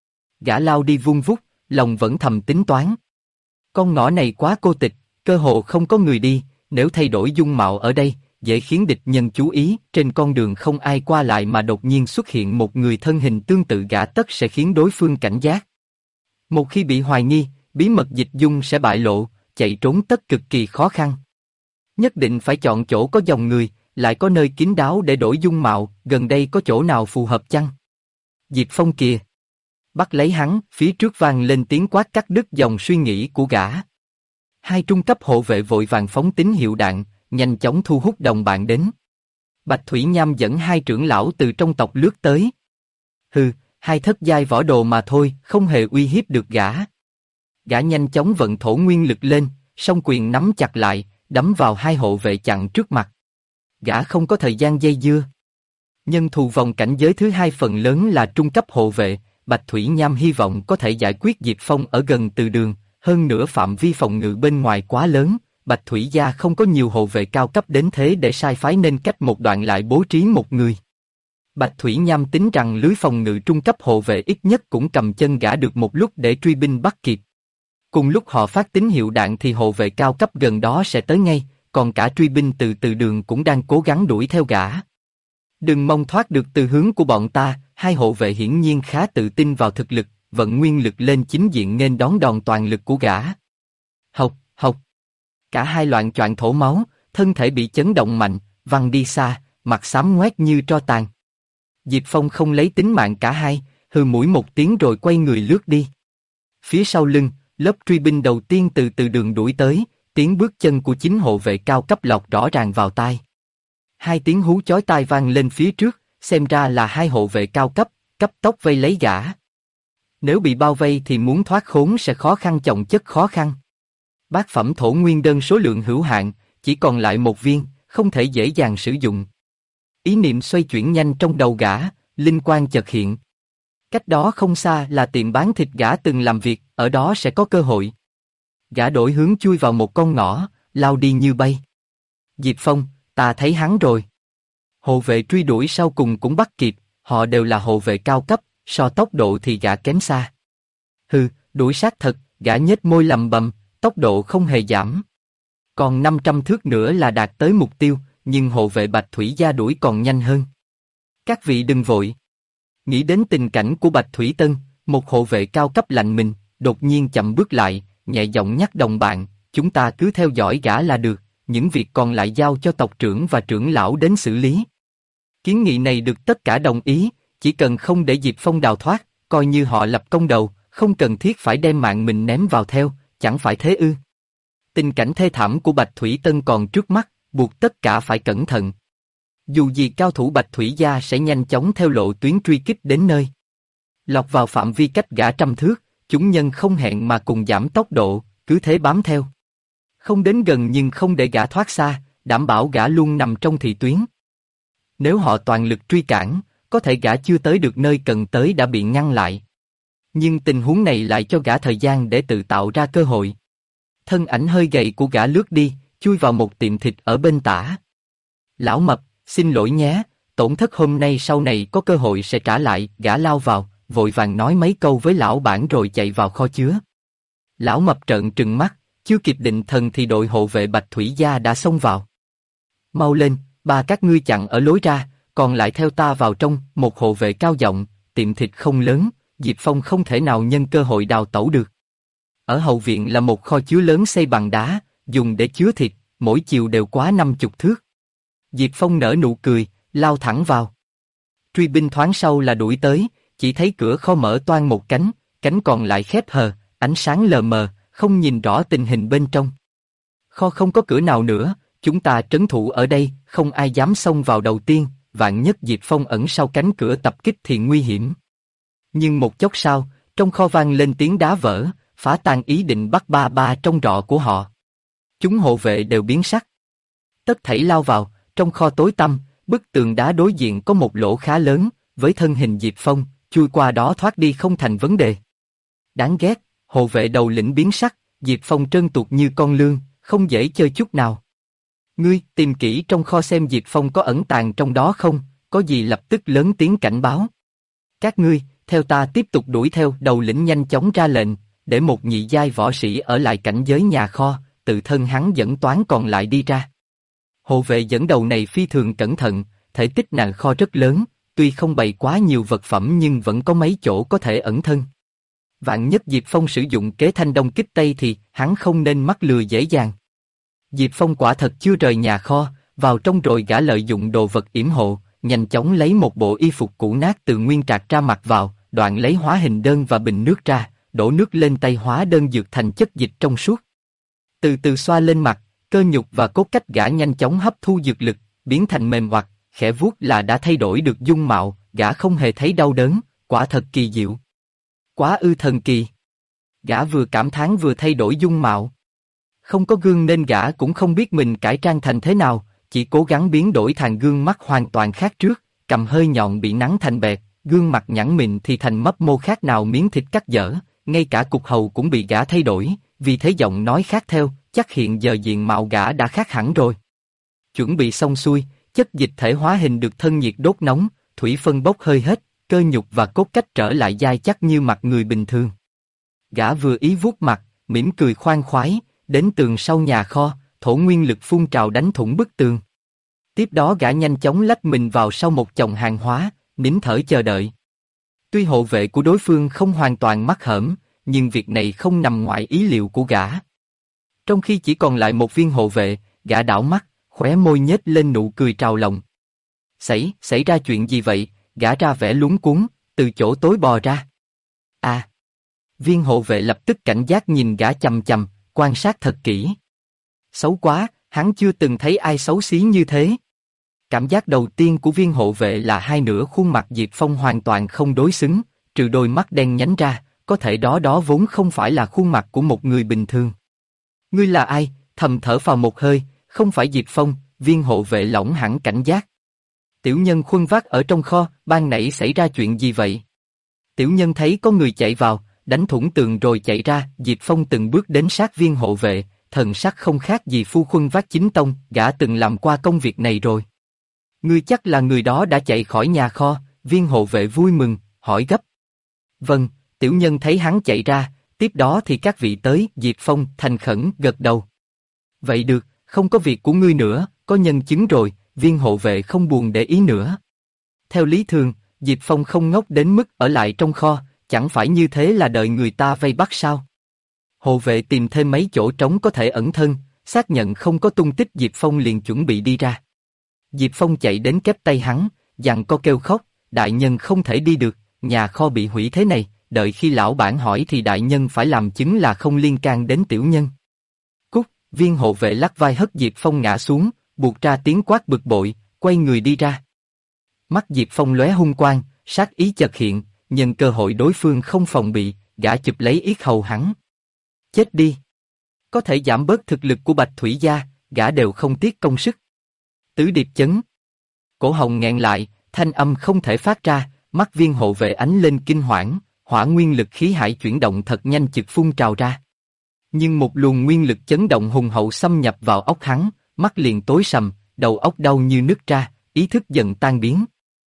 Gã lao đi vung vút, lòng vẫn thầm tính toán. Con ngõ này quá cô tịch, cơ hồ không có người đi, nếu thay đổi dung mạo ở đây, dễ khiến địch nhân chú ý, trên con đường không ai qua lại mà đột nhiên xuất hiện một người thân hình tương tự gã tất sẽ khiến đối phương cảnh giác. Một khi bị hoài nghi, bí mật dịch dung sẽ bại lộ, chạy trốn tất cực kỳ khó khăn. Nhất định phải chọn chỗ có dòng người, lại có nơi kín đáo để đổi dung mạo, gần đây có chỗ nào phù hợp chăng? Diệp Phong kìa! Bắt lấy hắn, phía trước vang lên tiếng quát cắt đứt dòng suy nghĩ của gã. Hai trung cấp hộ vệ vội vàng phóng tín hiệu đạn, nhanh chóng thu hút đồng bạn đến. Bạch Thủy Nham dẫn hai trưởng lão từ trong tộc lướt tới. Hừ, hai thất giai võ đồ mà thôi, không hề uy hiếp được gã. Gã nhanh chóng vận thổ nguyên lực lên, song quyền nắm chặt lại, đấm vào hai hộ vệ chặn trước mặt. Gã không có thời gian dây dưa. Nhân thù vòng cảnh giới thứ hai phần lớn là trung cấp hộ vệ, Bạch Thủy Nham hy vọng có thể giải quyết Diệp Phong ở gần từ đường, hơn nữa phạm vi phòng ngự bên ngoài quá lớn, Bạch Thủy gia không có nhiều hộ vệ cao cấp đến thế để sai phái nên cách một đoạn lại bố trí một người. Bạch Thủy Nham tính rằng lưới phòng ngự trung cấp hộ vệ ít nhất cũng cầm chân gã được một lúc để truy binh bắt kịp. Cùng lúc họ phát tín hiệu đạn thì hộ vệ cao cấp gần đó sẽ tới ngay, còn cả truy binh từ đường cũng đang cố gắng đuổi theo gã. Đừng mong thoát được từ hướng của bọn ta, hai hộ vệ hiển nhiên khá tự tin vào thực lực, vận nguyên lực lên chính diện nên đón đòn toàn lực của gã. Hộc, hộc. Cả hai loạn choạng thổ máu, thân thể bị chấn động mạnh, văng đi xa, mặt xám ngoét như tro tàn. Diệp Phong không lấy tính mạng cả hai, hừ mũi một tiếng rồi quay người lướt đi. Phía sau lưng, lớp truy binh đầu tiên từ đường đuổi tới, tiếng bước chân của chính hộ vệ cao cấp lọt rõ ràng vào tai. Hai tiếng hú chói tai vang lên phía trước, xem ra là hai hộ vệ cao cấp, cấp tốc vây lấy gã. Nếu bị bao vây thì muốn thoát khốn sẽ khó khăn chồng chất khó khăn. Bát phẩm thổ nguyên đơn số lượng hữu hạn, chỉ còn lại một viên, không thể dễ dàng sử dụng. Ý niệm xoay chuyển nhanh trong đầu gã, linh quang chợt hiện. Cách đó không xa là tiệm bán thịt gã từng làm việc, ở đó sẽ có cơ hội. Gã đổi hướng chui vào một con ngõ, lao đi như bay. Diệp Phong, ta thấy hắn rồi. Hộ vệ truy đuổi sau cùng cũng bắt kịp, họ đều là hộ vệ cao cấp, so tốc độ thì gã kém xa. Hừ, đuổi sát thật, gã nhếch môi lầm bầm, tốc độ không hề giảm. Còn 500 thước nữa là đạt tới mục tiêu, nhưng hộ vệ Bạch Thủy gia đuổi còn nhanh hơn. Các vị đừng vội. Nghĩ đến tình cảnh của Bạch Thủy Tân, một hộ vệ cao cấp lạnh mình, đột nhiên chậm bước lại, nhẹ giọng nhắc đồng bạn, chúng ta cứ theo dõi gã là được, những việc còn lại giao cho tộc trưởng và trưởng lão đến xử lý. Kiến nghị này được tất cả đồng ý, chỉ cần không để Diệp Phong đào thoát, coi như họ lập công đầu, không cần thiết phải đem mạng mình ném vào theo, chẳng phải thế ư? Tình cảnh thê thảm của Bạch Thủy Tân còn trước mắt, buộc tất cả phải cẩn thận. Dù gì cao thủ Bạch Thủy gia sẽ nhanh chóng theo lộ tuyến truy kích đến nơi. Lọt vào phạm vi cách gã trăm thước, chúng nhân không hẹn mà cùng giảm tốc độ, cứ thế bám theo. Không đến gần nhưng không để gã thoát xa, đảm bảo gã luôn nằm trong thị tuyến. Nếu họ toàn lực truy cản, có thể gã chưa tới được nơi cần tới đã bị ngăn lại. Nhưng tình huống này lại cho gã thời gian để tự tạo ra cơ hội. Thân ảnh hơi gầy của gã lướt đi, chui vào một tiệm thịt ở bên tả. Lão Mập, xin lỗi nhé, tổn thất hôm nay sau này có cơ hội sẽ trả lại. Gã lao vào, vội vàng nói mấy câu với lão bản rồi chạy vào kho chứa. Lão Mập trợn trừng mắt, chưa kịp định thần thì đội hộ vệ Bạch Thủy gia đã xông vào. Mau lên, ba các ngươi chặn ở lối ra, còn lại theo ta vào trong. Một hộ vệ cao giọng, tiệm thịt không lớn, Diệp Phong không thể nào nhân cơ hội đào tẩu được. Ở hậu viện là một kho chứa lớn xây bằng đá, dùng để chứa thịt, mỗi chiều đều quá 50 thước. Diệp Phong nở nụ cười, lao thẳng vào. Truy binh thoáng sau là đuổi tới, chỉ thấy cửa kho mở toang một cánh, cánh còn lại khép hờ, ánh sáng lờ mờ, không nhìn rõ tình hình bên trong. Kho không có cửa nào nữa, chúng ta trấn thủ ở đây, không ai dám xông vào đầu tiên, vạn nhất Diệp Phong ẩn sau cánh cửa tập kích thì nguy hiểm. Nhưng một chốc sau, trong kho vang lên tiếng đá vỡ, phá tan ý định bắt ba trong rọ của họ. Chúng hộ vệ đều biến sắc. Tất thảy lao vào, trong kho tối tăm, bức tường đá đối diện có một lỗ khá lớn, với thân hình Diệp Phong, chui qua đó thoát đi không thành vấn đề. Đáng ghét, hộ vệ đầu lĩnh biến sắc, Diệp Phong trơn tuột như con lươn, không dễ chơi chút nào. Ngươi, tìm kỹ trong kho xem Diệp Phong có ẩn tàng trong đó không, có gì lập tức lớn tiếng cảnh báo. Các ngươi, theo ta tiếp tục đuổi theo, đầu lĩnh nhanh chóng ra lệnh, để một nhị giai võ sĩ ở lại cảnh giới nhà kho, tự thân hắn dẫn toán còn lại đi ra. Hộ vệ dẫn đầu này phi thường cẩn thận, thể tích nàng kho rất lớn, tuy không bày quá nhiều vật phẩm nhưng vẫn có mấy chỗ có thể ẩn thân. Vạn nhất Diệp Phong sử dụng kế thanh đông kích tây thì hắn không nên mắc lừa dễ dàng. Diệp Phong quả thật chưa rời nhà kho, vào trong rồi gã lợi dụng đồ vật yểm hộ, nhanh chóng lấy một bộ y phục cũ nát từ nguyên trạc ra mặc vào, đoạn lấy hóa hình đơn và bình nước ra, đổ nước lên tay hóa đơn dược thành chất dịch trong suốt. Từ từ xoa lên mặt, cơ nhục và cốt cách gã nhanh chóng hấp thu dược lực, biến thành mềm hoặc, khẽ vuốt là đã thay đổi được dung mạo, gã không hề thấy đau đớn, quả thật kỳ diệu. Quá ư thần kỳ. Gã vừa cảm thán vừa thay đổi dung mạo. Không có gương nên gã cũng không biết mình cải trang thành thế nào, chỉ cố gắng biến đổi thành gương mắt hoàn toàn khác trước, cằm hơi nhọn bị nắn thành bẹt, gương mặt nhẵn mịn thì thành mấp mô khác nào miếng thịt cắt dở, ngay cả cục hầu cũng bị gã thay đổi, vì thế giọng nói khác theo, chắc hiện giờ diện mạo gã đã khác hẳn rồi. Chuẩn bị xong xuôi, chất dịch thể hóa hình được thân nhiệt đốt nóng, thủy phân bốc hơi hết, cơ nhục và cốt cách trở lại dai chắc như mặt người bình thường. Gã vừa ý vuốt mặt, mỉm cười khoan khoái, đến tường sau nhà kho, thổ nguyên lực phun trào đánh thủng bức tường. Tiếp đó gã nhanh chóng lách mình vào sau một chồng hàng hóa, nín thở chờ đợi. Tuy hộ vệ của đối phương không hoàn toàn mắc hởm, nhưng việc này không nằm ngoài ý liệu của gã. Trong khi chỉ còn lại một viên hộ vệ, gã đảo mắt, khóe môi nhếch lên nụ cười trào lòng. Xảy ra chuyện gì vậy? Gã ra vẻ luống cuống, từ chỗ tối bò ra. À! Viên hộ vệ lập tức cảnh giác nhìn gã chằm chằm, quan sát thật kỹ. Xấu quá, hắn chưa từng thấy ai xấu xí như thế. Cảm giác đầu tiên của viên hộ vệ là hai nửa khuôn mặt Diệp Phong hoàn toàn không đối xứng, trừ đôi mắt đen nhánh ra, có thể đó vốn không phải là khuôn mặt của một người bình thường. Ngươi là ai? Thầm thở phào một hơi, không phải Diệp Phong, viên hộ vệ lỏng hẳn cảnh giác. Tiểu nhân khuân vác ở trong kho, ban nãy xảy ra chuyện gì vậy? Tiểu nhân thấy có người chạy vào, đánh thủng tường rồi chạy ra, Diệp Phong từng bước đến sát viên hộ vệ, thần sắc không khác gì phu khuân vác chính tông, gã từng làm qua công việc này rồi. Ngươi chắc là người đó đã chạy khỏi nhà kho, viên hộ vệ vui mừng, hỏi gấp. Vâng, tiểu nhân thấy hắn chạy ra, tiếp đó thì các vị tới, Diệp Phong thành khẩn gật đầu. Vậy được, không có việc của ngươi nữa, có nhân chứng rồi, viên hộ vệ không buồn để ý nữa. Theo lý thường, Diệp Phong không ngốc đến mức ở lại trong kho, chẳng phải như thế là đợi người ta vây bắt sao? Hộ vệ tìm thêm mấy chỗ trống có thể ẩn thân, xác nhận không có tung tích Diệp Phong liền chuẩn bị đi ra. Diệp Phong chạy đến kép tay hắn, giằng co kêu khóc, đại nhân không thể đi được, nhà kho bị hủy thế này, đợi khi lão bản hỏi thì đại nhân phải làm chứng là không liên can đến tiểu nhân. Cút, viên hộ vệ lắc vai hất Diệp Phong ngã xuống, buộc ra tiếng quát bực bội, quay người đi ra. Mắt Diệp Phong lóe hung quang, sát ý chợt hiện, nhân cơ hội đối phương không phòng bị, gã chụp lấy yết hầu hắn. Chết đi! Có thể giảm bớt thực lực của Bạch Thủy gia, gã đều không tiếc công sức. Tứ điệp chấn. Cổ họng nghẹn lại, thanh âm không thể phát ra, mắt viên hộ vệ ánh lên kinh hoảng, hỏa nguyên lực khí hải chuyển động thật nhanh chực phun trào ra. Nhưng một luồng nguyên lực chấn động hùng hậu xâm nhập vào óc hắn, mắt liền tối sầm, đầu óc đau như nứt ra, ý thức dần tan biến.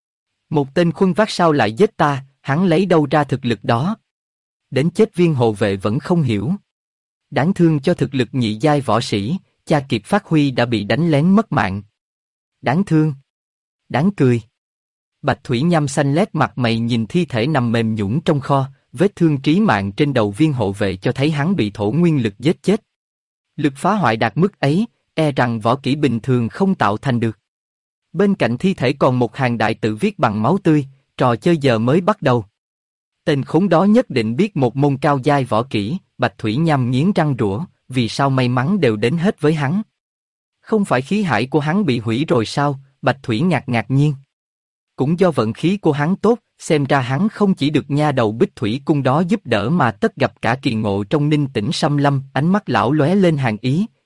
Một tên khuân vác sao lại giết ta, hắn lấy đâu ra thực lực đó? Đến chết viên hộ vệ vẫn không hiểu. Đáng thương cho thực lực nhị giai võ sĩ, cha kịp phát huy đã bị đánh lén mất mạng. Đáng thương. Đáng cười. Bạch Thủy nhăm xanh lét mặt mày nhìn thi thể nằm mềm nhũn trong kho, vết thương trí mạng trên đầu viên hộ vệ cho thấy hắn bị thổ nguyên lực giết chết. Lực phá hoại đạt mức ấy, e rằng võ kỹ bình thường không tạo thành được. Bên cạnh thi thể còn một hàng đại tự viết bằng máu tươi, trò chơi giờ mới bắt đầu. Tên khốn đó nhất định biết một môn cao giai võ kỹ, Bạch Thủy nhăm nghiến răng rủa, vì sao may mắn đều đến hết với hắn. Không phải khí hải của hắn bị hủy rồi sao? Bạch Thủy ngạc nhiên. Cũng do vận khí của hắn tốt, xem ra hắn không chỉ được nha đầu Bích Thủy cung đó giúp đỡ mà tất gặp cả kỳ ngộ trong Ninh Tĩnh Xâm Lâm. Ánh mắt lão lóe lên hàn ý,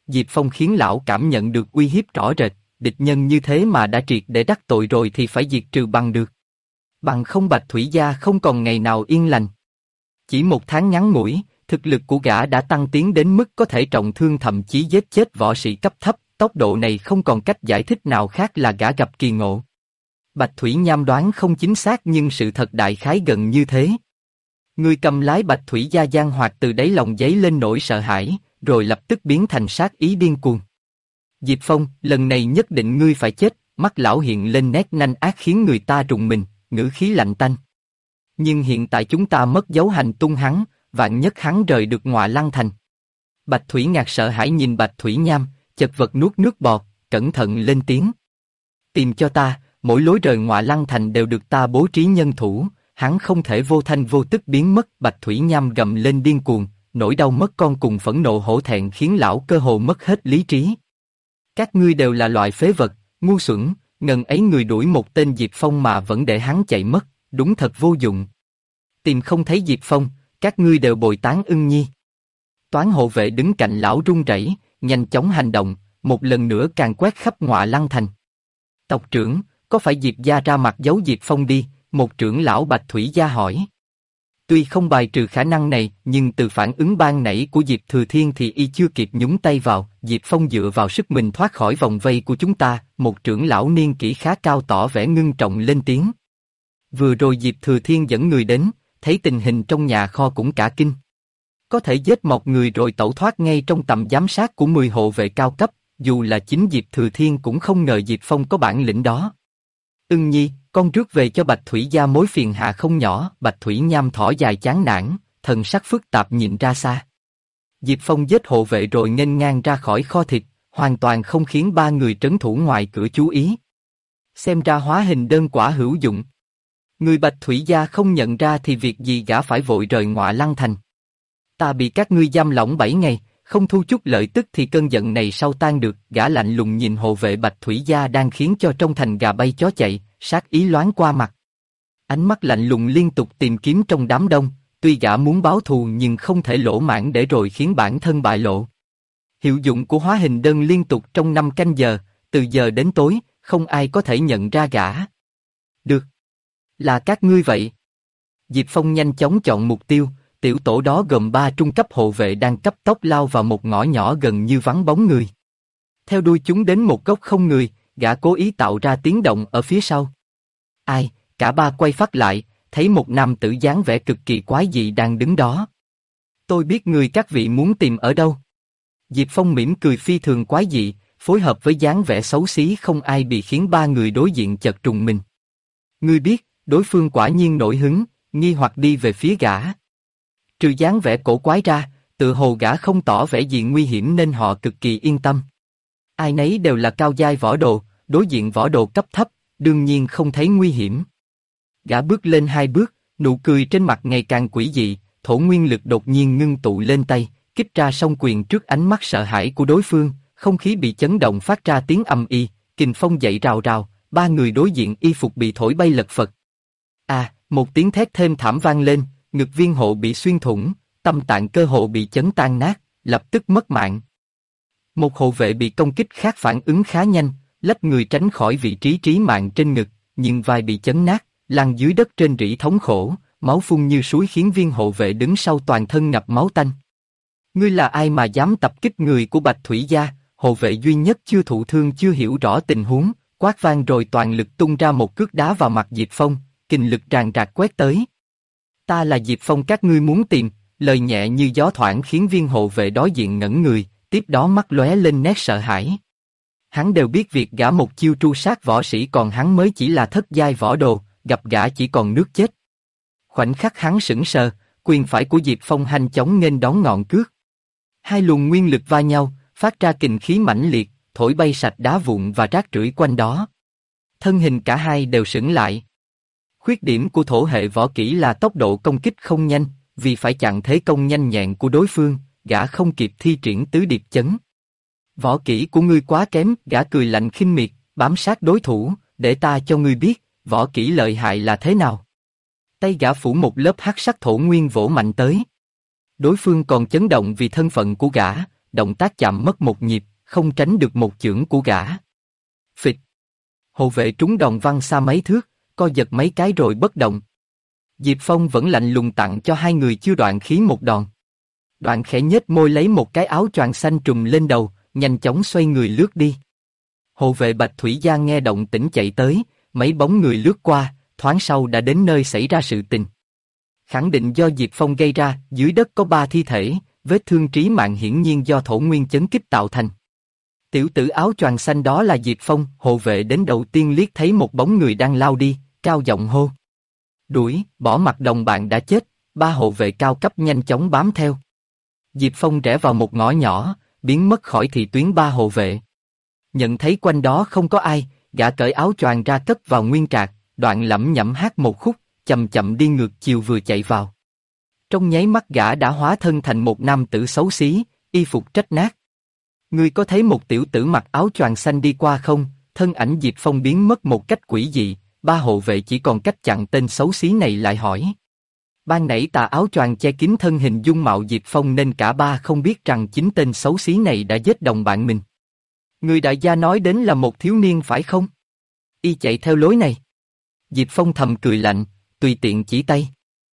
Diệp Phong khiến lão cảm nhận được uy hiếp rõ rệt, địch nhân như thế mà đã triệt để đắc tội rồi thì phải diệt trừ bằng được. Bằng không Bạch Thủy gia không còn ngày nào yên lành. Chỉ một tháng ngắn ngủi, thực lực của gã đã tăng tiến đến mức có thể trọng thương thậm chí giết chết võ sĩ cấp thấp, tốc độ này không còn cách giải thích nào khác là gã gặp kỳ ngộ. Bạch Thủy Nham đoán không chính xác nhưng sự thật đại khái gần như thế. Người cầm lái Bạch Thủy gia Giang Hoạt từ đáy lòng dấy lên nỗi sợ hãi, rồi lập tức biến thành sát ý điên cuồng. Diệp Phong, lần này nhất định ngươi phải chết, mắt lão hiện lên nét nanh ác khiến người ta rùng mình, ngữ khí lạnh tanh. Nhưng hiện tại chúng ta mất dấu hành tung hắn, vạn nhất hắn rời được Ngọa Lăng Thành. Bạch Thủy Ngạc sợ hãi nhìn Bạch Thủy Nham, chật vật nuốt nước bọt, cẩn thận lên tiếng. Tìm cho ta, mỗi lối rời Ngọa Lăng Thành đều được ta bố trí nhân thủ, hắn không thể vô thanh vô tức biến mất. Bạch Thủy Nham gầm lên điên cuồng, nỗi đau mất con cùng phẫn nộ hổ thẹn khiến lão cơ hồ mất hết lý trí. Các ngươi đều là loại phế vật, ngu xuẩn, ngần ấy người đuổi một tên Diệp Phong mà vẫn để hắn chạy mất, đúng thật vô dụng. Tìm không thấy Diệp Phong, các ngươi đều bồi tán Ưng Nhi. Toán hộ vệ đứng cạnh lão run rẩy, nhanh chóng hành động, một lần nữa càn quét khắp Ngọa Lăng Thành. Tộc trưởng, có phải Diệp gia ra mặt giấu Diệp Phong đi? Một trưởng lão Bạch Thủy gia hỏi. Tuy không bài trừ khả năng này, nhưng từ phản ứng ban nãy của Diệp Thừa Thiên thì y chưa kịp nhúng tay vào. Diệp Phong dựa vào sức mình thoát khỏi vòng vây của chúng ta. Một trưởng lão niên kỷ khá cao tỏ vẻ ngưng trọng lên tiếng. Vừa rồi Diệp Thừa Thiên dẫn người đến, thấy tình hình trong nhà kho cũng cả kinh. Có thể giết một người rồi tẩu thoát ngay trong tầm giám sát của 10 hộ vệ cao cấp, dù là chính Diệp Thừa Thiên cũng không ngờ Diệp Phong có bản lĩnh đó. Ưng Nhi, con rước về cho Bạch Thủy gia mối phiền hà không nhỏ. Bạch Thủy Nham thở dài chán nản, thần sắc phức tạp nhìn ra xa. Diệp Phong giết hộ vệ rồi nghênh ngang ra khỏi kho thịt, hoàn toàn không khiến ba người trấn thủ ngoài cửa chú ý. Xem ra hóa hình đơn quả hữu dụng. Người Bạch Thủy gia không nhận ra thì việc gì gã phải vội rời Ngọa Lăng Thành. Ta bị các ngươi giam lỏng 7 ngày, không thu chút lợi tức thì cơn giận này sao tan được. Gã lạnh lùng nhìn hộ vệ Bạch Thủy gia đang khiến cho trong thành gà bay chó chạy, sát ý loáng qua mặt. Ánh mắt lạnh lùng liên tục tìm kiếm trong đám đông, tuy gã muốn báo thù nhưng không thể lỗ mãng để rồi khiến bản thân bại lộ. Hiệu dụng của hóa hình đơn liên tục trong 5 canh giờ, từ giờ đến tối, không ai có thể nhận ra gã. Được. Là các ngươi vậy. Diệp Phong nhanh chóng chọn mục tiêu, tiểu tổ đó gồm 3 trung cấp hộ vệ đang cấp tốc lao vào một ngõ nhỏ gần như vắng bóng người. Theo đuôi chúng đến một góc không người, gã cố ý tạo ra tiếng động ở phía sau. Ai? Cả ba quay phát lại, thấy một nam tử dáng vẻ cực kỳ quái dị đang đứng đó. Tôi biết người các vị muốn tìm ở đâu. Diệp Phong mỉm cười phi thường quái dị, phối hợp với dáng vẻ xấu xí không ai bị khiến ba người đối diện chợt trùng mình. Ngươi biết, đối phương quả nhiên nổi hứng, nghi hoặc đi về phía gã. Trừ dáng vẻ cổ quái ra, tự hồ gã không tỏ vẻ gì nguy hiểm nên họ cực kỳ yên tâm. Ai nấy đều là cao giai võ đồ, đối diện võ đồ cấp thấp, đương nhiên không thấy nguy hiểm. Gã bước lên 2 bước, nụ cười trên mặt ngày càng quỷ dị, thổ nguyên lực đột nhiên ngưng tụ lên tay, kích ra song quyền trước ánh mắt sợ hãi của đối phương, không khí bị chấn động phát ra tiếng ầm ĩ, kình phong dậy rào rào, ba người đối diện y phục bị thổi bay lật phật. Một tiếng thét thêm thảm vang lên, ngực viên hộ bị xuyên thủng, tâm tạng cơ hộ bị chấn tan nát, lập tức mất mạng. Một hộ vệ bị công kích khác phản ứng khá nhanh, lách người tránh khỏi vị trí trí mạng trên ngực, nhưng vai bị chấn nát, lăn dưới đất trên rỉ thống khổ, máu phun như suối khiến viên hộ vệ đứng sau toàn thân ngập máu tanh. Ngươi là ai mà dám tập kích người của Bạch Thủy gia? Hộ vệ duy nhất chưa thụ thương chưa hiểu rõ tình huống, quát vang rồi toàn lực tung ra một cước đá vào mặt Diệp Phong, kình lực tràn trạc quét tới. Ta là Diệp Phong các ngươi muốn tìm, lời nhẹ như gió thoảng khiến viên hộ vệ đối diện ngẩn người, tiếp đó mắt lóe lên nét sợ hãi. Hắn đều biết việc gã một chiêu tru sát võ sĩ còn hắn mới chỉ là thất giai võ đồ, gặp gã chỉ còn nước chết. Khoảnh khắc hắn sững sờ, quyền phải của Diệp Phong nhanh chóng nghênh đón ngọn cước. Hai luồng nguyên lực va nhau, phát ra kình khí mãnh liệt, thổi bay sạch đá vụn và rác rưởi quanh đó. Thân hình cả hai đều sững lại. Khuyết điểm của thổ hệ võ kỹ là tốc độ công kích không nhanh, vì phải chặn thế công nhanh nhẹn của đối phương, gã không kịp thi triển tứ điệp chấn. Võ kỹ của ngươi quá kém, gã cười lạnh khinh miệt, bám sát đối thủ, để ta cho ngươi biết, võ kỹ lợi hại là thế nào. Tay gã phủ một lớp hắc sắc thổ nguyên vỗ mạnh tới. Đối phương còn chấn động vì thân phận của gã, động tác chạm mất một nhịp, không tránh được một chưởng của gã. Phịch. Hộ vệ trúng đòn văng xa mấy thước, co giật mấy cái rồi bất động. Diệp Phong vẫn lạnh lùng tặng cho hai người chưa đoạn khí một đòn. Đoạn khẽ nhếch môi lấy một cái áo choàng xanh trùm lên đầu, nhanh chóng xoay người lướt đi. Hộ vệ Bạch Thủy Gia nghe động tĩnh chạy tới, mấy bóng người lướt qua, thoáng sau đã đến nơi xảy ra sự tình. Khẳng định do Diệp Phong gây ra, dưới đất có 3 thi thể, vết thương trí mạng hiển nhiên do thổ nguyên chấn kích tạo thành. Tiểu tử áo choàng xanh đó là Diệp Phong, hộ vệ đến đầu tiên liếc thấy một bóng người đang lao đi, cao giọng hô. Đuổi, bỏ mặc đồng bạn đã chết, 3 hộ vệ cao cấp nhanh chóng bám theo. Diệp Phong rẽ vào một ngõ nhỏ, biến mất khỏi thị tuyến 3 hộ vệ. Nhận thấy quanh đó không có ai, gã cởi áo choàng ra cất vào nguyên trạc, đoạn lẩm nhẩm hát một khúc, chậm chậm đi ngược chiều vừa chạy vào. Trong nháy mắt gã đã hóa thân thành một nam tử xấu xí, y phục rách nát. Ngươi có thấy một tiểu tử mặc áo choàng xanh đi qua không? Thân ảnh Diệp Phong biến mất một cách quỷ dị, 3 hộ vệ chỉ còn cách chặn tên xấu xí này lại hỏi. Ban nãy tà áo choàng che kín thân hình dung mạo Diệp Phong nên cả 3 không biết rằng chính tên xấu xí này đã giết đồng bạn mình. Người đại gia nói đến là một thiếu niên phải không? Y chạy theo lối này. Diệp Phong thầm cười lạnh, tùy tiện chỉ tay.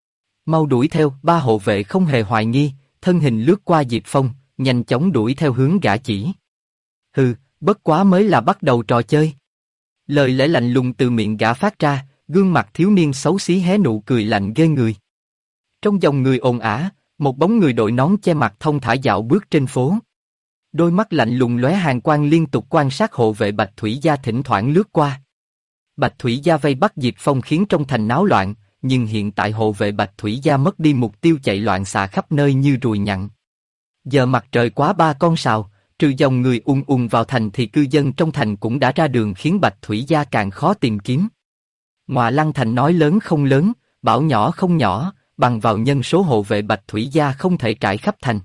Mau đuổi theo, 3 hộ vệ không hề hoài nghi, thân hình lướt qua Diệp Phong, nhanh chóng đuổi theo hướng gã chỉ. Hừ, bất quá mới là bắt đầu trò chơi. Lời lẽ lạnh lùng từ miệng gã phát ra, gương mặt thiếu niên xấu xí hé nụ cười lạnh ghê người. Trong dòng người ồn ào, một bóng người đội nón che mặt thông thả dạo bước trên phố. Đôi mắt lạnh lùng lóe hàn quang liên tục quan sát hộ vệ Bạch Thủy Gia thỉnh thoảng lướt qua. Bạch Thủy Gia vây bắt Diệp Phong khiến trong thành náo loạn, nhưng hiện tại hộ vệ Bạch Thủy Gia mất đi mục tiêu chạy loạn xạ khắp nơi như ruồi nhặng. Giờ mặt trời quá 3 con sào, trừ dòng người vào thành thì cư dân trong thành cũng đã ra đường khiến Bạch Thủy Gia càng khó tìm kiếm. Ngọa Lăng Thành nói lớn không lớn, bảo nhỏ không nhỏ, bằng vào nhân số hộ vệ Bạch Thủy Gia không thể trải khắp thành.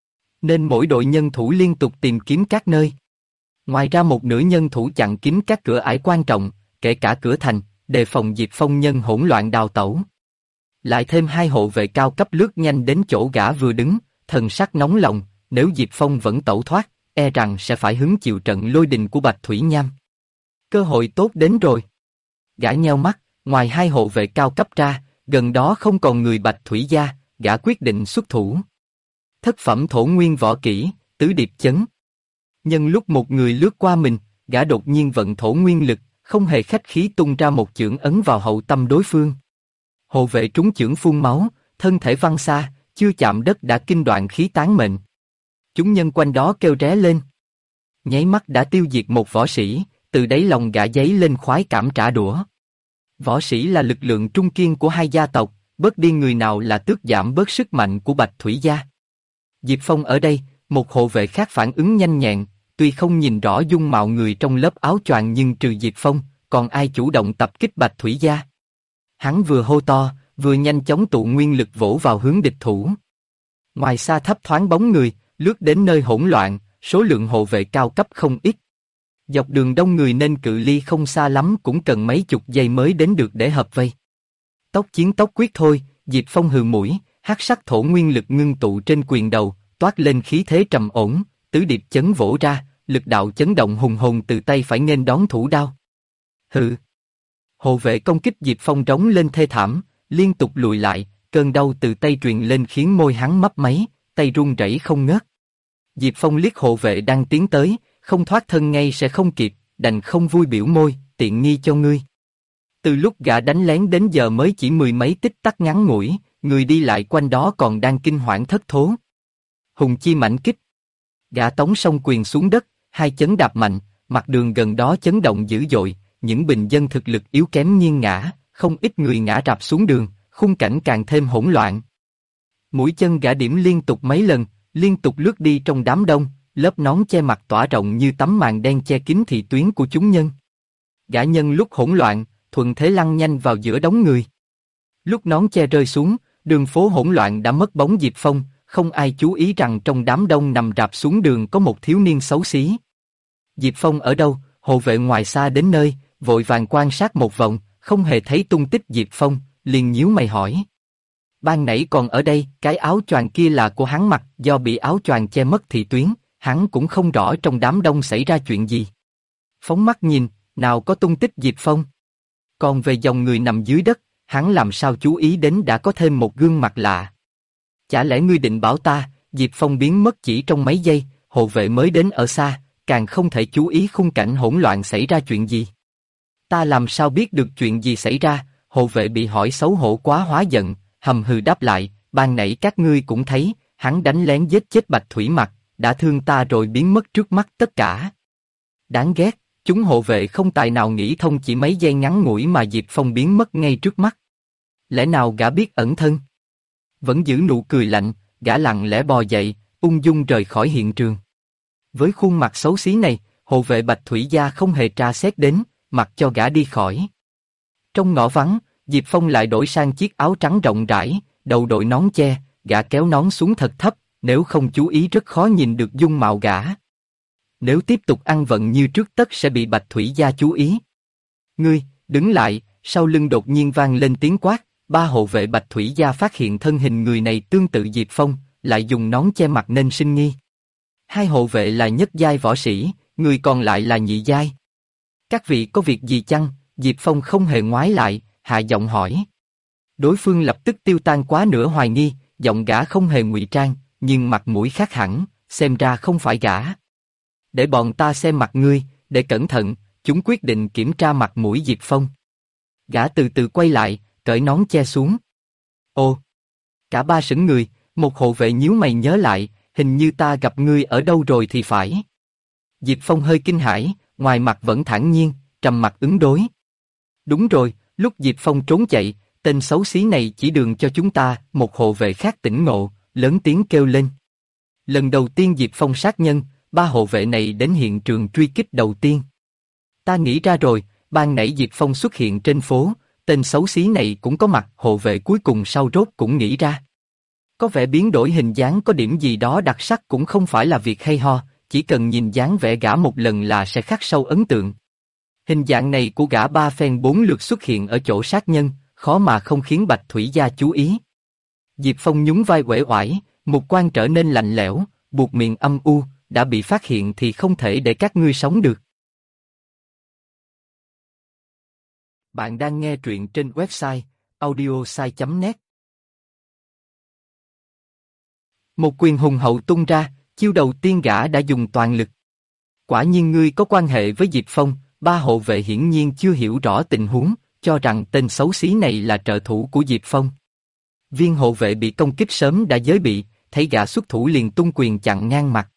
Nên mỗi đội nhân thủ liên tục tìm kiếm các nơi. Ngoài ra một nửa nhân thủ chặn kín các cửa ải quan trọng, kể cả cửa thành, đề phòng Diệp Phong nhân hỗn loạn đào tẩu. Lại thêm 2 hộ vệ cao cấp lướt nhanh đến chỗ gã vừa đứng, thần sắc nóng lòng, nếu Diệp Phong vẫn tẩu thoát, e rằng sẽ phải hứng chịu trận lôi đình của Bạch Thủy Nham. Cơ hội tốt đến rồi. Gã nheo mắt, ngoài 2 hộ vệ cao cấp ra, gần đó không còn người Bạch Thủy Gia, gã quyết định xuất thủ. Thất phẩm thổ nguyên võ kỹ, tứ điệp chấn. Nhân lúc một người lướt qua mình, gã đột nhiên vận thổ nguyên lực, không hề khách khí tung ra một chưởng ấn vào hậu tâm đối phương. Hộ vệ trúng chưởng phun máu, thân thể văng xa, chưa chạm đất đã kinh đoạn khí tán mệnh. Chúng nhân quanh đó kêu ré lên. Nháy mắt đã tiêu diệt một võ sĩ, từ đáy lòng gã giấy lên khoái cảm trả đũa. Võ sĩ là lực lượng trung kiên của 2 gia tộc, bớt đi người nào là tước giảm bớt sức mạnh của Bạch Thủy Gia. Diệp Phong ở đây, một hộ vệ khác phản ứng nhanh nhẹn, tuy không nhìn rõ dung mạo người trong lớp áo choàng nhưng trừ Diệp Phong, còn ai chủ động tập kích Bạch Thủy Gia. Hắn vừa hô to, vừa nhanh chóng tụ nguyên lực vỗ vào hướng địch thủ. Ngoài xa thấp thoáng bóng người, lướt đến nơi hỗn loạn, số lượng hộ vệ cao cấp không ít. Dọc đường đông người nên cự ly không xa lắm cũng cần mấy chục giây mới đến được để hợp vây. Tốc chiến tốc quyết thôi, Diệp Phong hừ mũi, hắc sắc thổ nguyên lực ngưng tụ trên quyền đầu, toát lên khí thế trầm ổn, tứ điệp chấn vỗ ra, lực đạo chấn động hùng hồn từ tay phải nghênh đón thủ đao. Hừ. Hộ vệ công kích Diệp Phong rống lên thê thảm, liên tục lùi lại, cơn đau từ tay truyền lên khiến môi hắn mấp máy, tay run rẩy không ngớt. Diệp Phong liếc hộ vệ đang tiến tới, không thoát thân ngay sẽ không kịp, đành không vui biểu môi, tiện nghi cho ngươi. Từ lúc gã đánh lén đến giờ mới chỉ 10 mấy tích tắc ngắn ngủi, người đi lại quanh đó còn đang kinh hoảng thất thố. Hùng chi mãnh kích. Gã tống song quyền xuống đất, 2 chấn đạp mạnh, mặt đường gần đó chấn động dữ dội, những bình dân thực lực yếu kém nghiêng ngã, không ít người ngã rạp xuống đường, khung cảnh càng thêm hỗn loạn. Mũi chân gã điểm liên tục mấy lần, liên tục lướt đi trong đám đông, lớp nón che mặt tỏa rộng như tấm màn đen che kín thị tuyến của chúng nhân. Gã nhân lúc hỗn loạn, thuận thế lăn nhanh vào giữa đống người. Lúc nón che rơi xuống, đường phố hỗn loạn đã mất bóng Diệp Phong, không ai chú ý rằng trong đám đông nằm rạp xuống đường có một thiếu niên xấu xí. Diệp Phong ở đâu? Hộ vệ ngoài xa đến nơi, vội vàng quan sát một vòng, không hề thấy tung tích Diệp Phong, liền nhíu mày hỏi. ban nãy còn ở đây, cái áo choàng kia là của hắn mặc, do bị áo choàng che mất thị tuyến, hắn cũng không rõ trong đám đông xảy ra chuyện gì. Phóng mắt nhìn, nào có tung tích Diệp Phong. Còn về dòng người nằm dưới đất, hắn làm sao chú ý đến đã có thêm một gương mặt lạ. Chả lẽ ngươi định bảo ta, Diệp Phong biến mất chỉ trong mấy giây, hộ vệ mới đến ở xa, càng không thể chú ý khung cảnh hỗn loạn xảy ra chuyện gì. Ta làm sao biết được chuyện gì xảy ra, hộ vệ bị hỏi xấu hổ quá hóa giận, hầm hừ đáp lại, ban nãy các ngươi cũng thấy, hắn đánh lén giết chết Bạch Thủy Mặc, đã thương ta rồi biến mất trước mắt tất cả. Đáng ghét, chúng hộ vệ không tài nào nghĩ thông chỉ mấy giây ngắn ngủi mà Diệp Phong biến mất ngay trước mắt. Lẽ nào gã biết ẩn thân? Vẫn giữ nụ cười lạnh, gã lặng lẽ bò dậy, ung dung rời khỏi hiện trường. Với khuôn mặt xấu xí này, hộ vệ Bạch Thủy Gia không hề tra xét đến, mặc cho gã đi khỏi. Trong ngõ vắng, Diệp Phong lại đổi sang chiếc áo trắng rộng rãi, đầu đội nón che, gã kéo nón xuống thật thấp, nếu không chú ý rất khó nhìn được dung mạo gã. Nếu tiếp tục ăn vận như trước tất sẽ bị Bạch Thủy Gia chú ý. Ngươi, đứng lại, sau lưng đột nhiên vang lên tiếng quát, ba hộ vệ Bạch Thủy Gia phát hiện thân hình người này tương tự Diệp Phong, lại dùng nón che mặt nên sinh nghi. Hai hộ vệ là nhất giai võ sĩ, người còn lại là nhị giai. Các vị có việc gì chăng? Diệp Phong không hề ngoái lại, hạ giọng hỏi. Đối phương lập tức tiêu tan quá nửa hoài nghi, giọng gã không hề ngụy trang, nhưng mặt mũi khác hẳn, xem ra không phải gã. Để bọn ta xem mặt ngươi, để cẩn thận, chúng quyết định kiểm tra mặt mũi Diệp Phong. Gã từ từ quay lại, cởi nón che xuống. Ồ! Cả ba sững người, một hộ vệ nhíu mày nhớ lại, hình như ta gặp ngươi ở đâu rồi thì phải. Diệp Phong hơi kinh hãi, ngoài mặt vẫn thản nhiên, trầm mặc ứng đối. Đúng rồi, lúc Diệp Phong trốn chạy, tên xấu xí này chỉ đường cho chúng ta, một hộ vệ khác tỉnh ngộ, lớn tiếng kêu lên. Lần đầu tiên Diệp Phong sát nhân, ba hộ vệ này đến hiện trường truy kích đầu tiên. Ta nghĩ ra rồi, ban nãy Diệp Phong xuất hiện trên phố, tên xấu xí này cũng có mặt, hộ vệ cuối cùng sau rốt cũng nghĩ ra. Có vẻ biến đổi hình dáng có điểm gì đó đặc sắc cũng không phải là việc hay ho, chỉ cần nhìn dáng vẻ gã một lần là sẽ khắc sâu ấn tượng. Hình dạng này của gã ba phen bốn lượt xuất hiện ở chỗ sát nhân, khó mà không khiến Bạch Thủy Gia chú ý. Diệp Phong nhún vai uể oải, mục quan trở nên lạnh lẽo, buộc miệng âm u, đã bị phát hiện thì không thể để các ngươi sống được. Bạn đang nghe truyện trên website audiosai.net. Một quyền hùng hậu tung ra, chiêu đầu tiên gã đã dùng toàn lực. Quả nhiên ngươi có quan hệ với Diệp Phong, ba hộ vệ hiển nhiên chưa hiểu rõ tình huống, cho rằng tên xấu xí này là trợ thủ của Diệp Phong. Viên hộ vệ bị công kích sớm đã giới bị, thấy gã xuất thủ liền tung quyền chặn ngang mặt.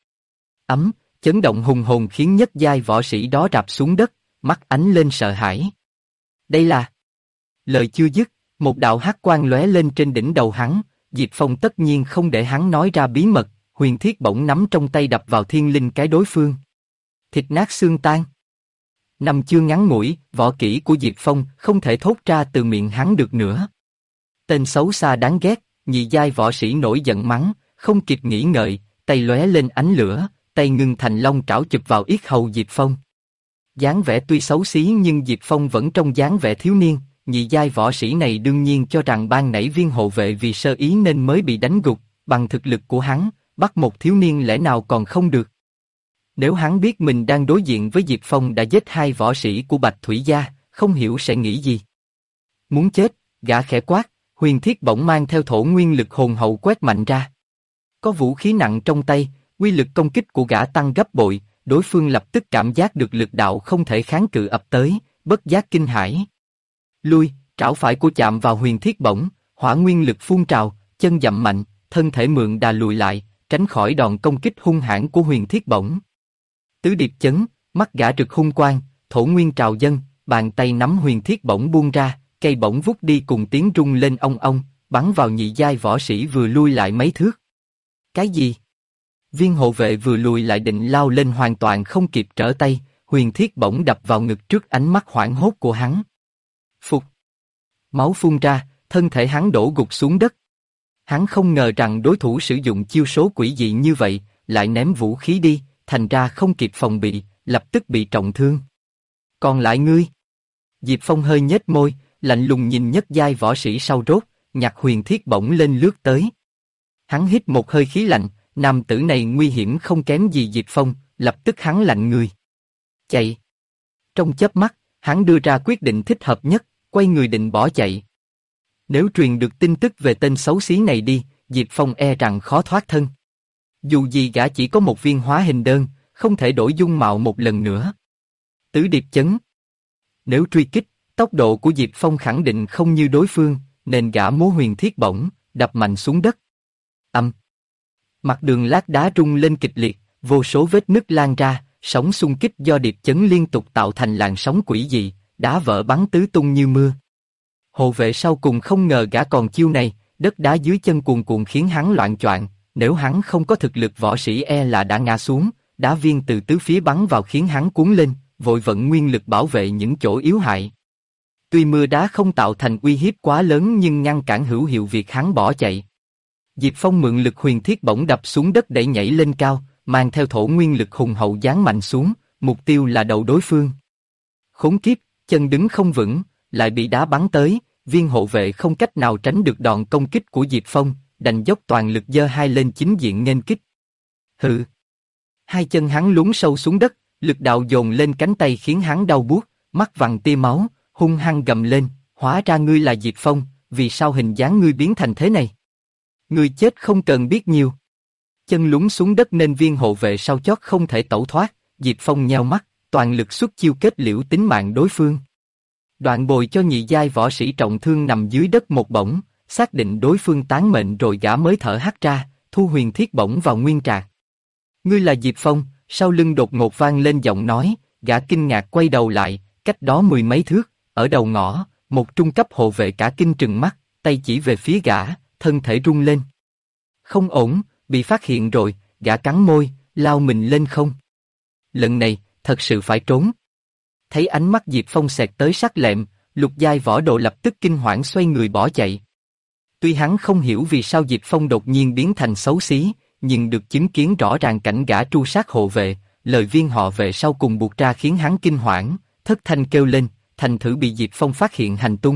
Chấn động hùng hồn khiến nhất giai võ sĩ đó rạp xuống đất, mắt ánh lên sợ hãi. Đây là... Lời chưa dứt, một đạo hắc quang lóe lên trên đỉnh đầu hắn, Diệp Phong tất nhiên không để hắn nói ra bí mật, huyền thiết bổng nắm trong tay đập vào thiên linh cái đối phương. Thịt nát xương tan. Năm chương ngắn ngủi, võ kỹ của Diệp Phong không thể thốt ra từ miệng hắn được nữa. Tên xấu xa đáng ghét, nhị giai võ sĩ nổi giận mắng, không kịp nghĩ ngợi, tay lóe lên ánh lửa, tay ngưng thành long trảo chụp vào yết hầu Diệp Phong. Dáng vẻ tuy xấu xí nhưng Diệp Phong vẫn trong dáng vẻ thiếu niên, nhị giai võ sĩ này đương nhiên cho rằng ban nãy viên hộ vệ vì sơ ý nên mới bị đánh gục, bằng thực lực của hắn, bắt một thiếu niên lẽ nào còn không được. Nếu hắn biết mình đang đối diện với Diệp Phong đã giết hai võ sĩ của Bạch Thủy Gia, không hiểu sẽ nghĩ gì. Muốn chết, gã khẽ quát, huyền thiết bổng mang theo thổ nguyên lực hồn hậu quét mạnh ra. Có vũ khí nặng trong tay, quy lực công kích của gã tăng gấp bội, đối phương lập tức cảm giác được lực đạo không thể kháng cự ập tới, bất giác kinh hãi. Lui, trảo phải của chạm vào huyền thiết bổng, hỏa nguyên lực phun trào, chân dậm mạnh, thân thể mượn đà lùi lại, tránh khỏi đòn công kích hung hãn của huyền thiết bổng. Tứ điệp chấn, mắt gã rực hung quang, thổ nguyên trào dâng, bàn tay nắm huyền thiết bổng buông ra, cây bổng vút đi cùng tiếng rung lên ong ong, bắn vào nhị giai võ sĩ vừa lui lại mấy thước. Cái gì? Viên hộ vệ vừa lùi lại định lao lên hoàn toàn không kịp trở tay, huyền thiết bổng đập vào ngực trước ánh mắt hoảng hốt của hắn. Phục. Máu phun ra, thân thể hắn đổ gục xuống đất. Hắn không ngờ rằng đối thủ sử dụng chiêu số quỷ dị như vậy, lại ném vũ khí đi, thành ra không kịp phòng bị, lập tức bị trọng thương. Còn lại ngươi? Diệp Phong hơi nhếch môi, lạnh lùng nhìn nhất giai võ sĩ sau rốt, nhặt huyền thiết bổng lên lướt tới. Hắn hít một hơi khí lạnh, nam tử này nguy hiểm không kém gì Diệp Phong, lập tức hắn lạnh người. Chạy. Trong chớp mắt, hắn đưa ra quyết định thích hợp nhất, quay người định bỏ chạy. Nếu truyền được tin tức về tên xấu xí này đi, Diệp Phong e rằng khó thoát thân. Dù gì gã chỉ có một viên hóa hình đơn, không thể đổi dung mạo một lần nữa. Tứ điệp chấn. Nếu truy kích, tốc độ của Diệp Phong khẳng định không như đối phương, nên gã múa huyền thiết bổng, đập mạnh xuống đất. Mặt đường lát đá rung lên kịch liệt, vô số vết nứt lan ra, sóng xung kích do điệp chấn liên tục tạo thành làn sóng quỷ dị, đá vỡ bắn tứ tung như mưa. Hộ vệ sau cùng không ngờ gã còn chiêu này, đất đá dưới chân cuồn cuộn khiến hắn loạng choạng, nếu hắn không có thực lực võ sĩ e là đã ngã xuống, đá viên từ tứ phía bắn vào khiến hắn cuốn lên, vội vận nguyên lực bảo vệ những chỗ yếu hại. Tuy mưa đá không tạo thành uy hiếp quá lớn nhưng ngăn cản hữu hiệu việc hắn bỏ chạy. Diệp Phong mượn lực huyền thiết bổng đập xuống đất để nhảy lên cao, mang theo thổ nguyên lực hùng hậu giáng mạnh xuống, mục tiêu là đầu đối phương. Khốn kiếp, chân đứng không vững, lại bị đá bắn tới, viên hộ vệ không cách nào tránh được đòn công kích của Diệp Phong, đành dốc toàn lực giơ hai lên chính diện nghênh kích. Hừ. Hai chân hắn lún sâu xuống đất, lực đạo dồn lên cánh tay khiến hắn đau buốt, mắt vằn tia máu, hung hăng gầm lên, hóa ra ngươi là Diệp Phong, vì sao hình dáng ngươi biến thành thế này? Ngươi chết không cần biết nhiều. Chân lún xuống đất nên viên hộ vệ sau chót không thể tẩu thoát, Diệp Phong nheo mắt, toàn lực xuất chiêu kết liễu tính mạng đối phương. Đoạn bồi cho nhị giai võ sĩ trọng thương nằm dưới đất một bổng, xác định đối phương tán mệnh rồi gã mới thở hắt ra, thu huyền thiết bổng vào nguyên trạc. Ngươi là Diệp Phong, sau lưng đột ngột vang lên giọng nói, gã kinh ngạc quay đầu lại, cách đó mười mấy thước, ở đầu ngõ, một trung cấp hộ vệ cả kinh trừng mắt, tay chỉ về phía gã, thân thể rung lên. Không ổn, bị phát hiện rồi, gã cắn môi, lao mình lên không. Lần này, thật sự phải trốn. Thấy ánh mắt Diệp Phong xẹt tới sắc lẹm, lục giai võ độ lập tức kinh hoảng xoay người bỏ chạy. Tuy hắn không hiểu vì sao Diệp Phong đột nhiên biến thành xấu xí, nhưng được chứng kiến rõ ràng cảnh gã tru sát hộ vệ, lời viên họ vệ sau cùng buộc ra khiến hắn kinh hoảng, thất thanh kêu lên, thành thử bị Diệp Phong phát hiện hành tung.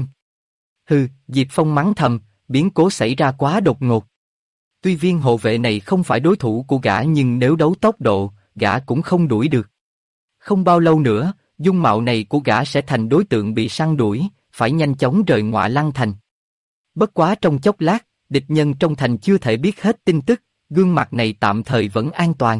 Hừ, Diệp Phong mắng thầm, biến cố xảy ra quá đột ngột. Tuy viên hộ vệ này không phải đối thủ của gã nhưng nếu đấu tốc độ, gã cũng không đuổi được. Không bao lâu nữa, dung mạo này của gã sẽ thành đối tượng bị săn đuổi, phải nhanh chóng rời Ngọa Lăng Thành. Bất quá trong chốc lát, địch nhân trong thành chưa thể biết hết tin tức, gương mặt này tạm thời vẫn an toàn.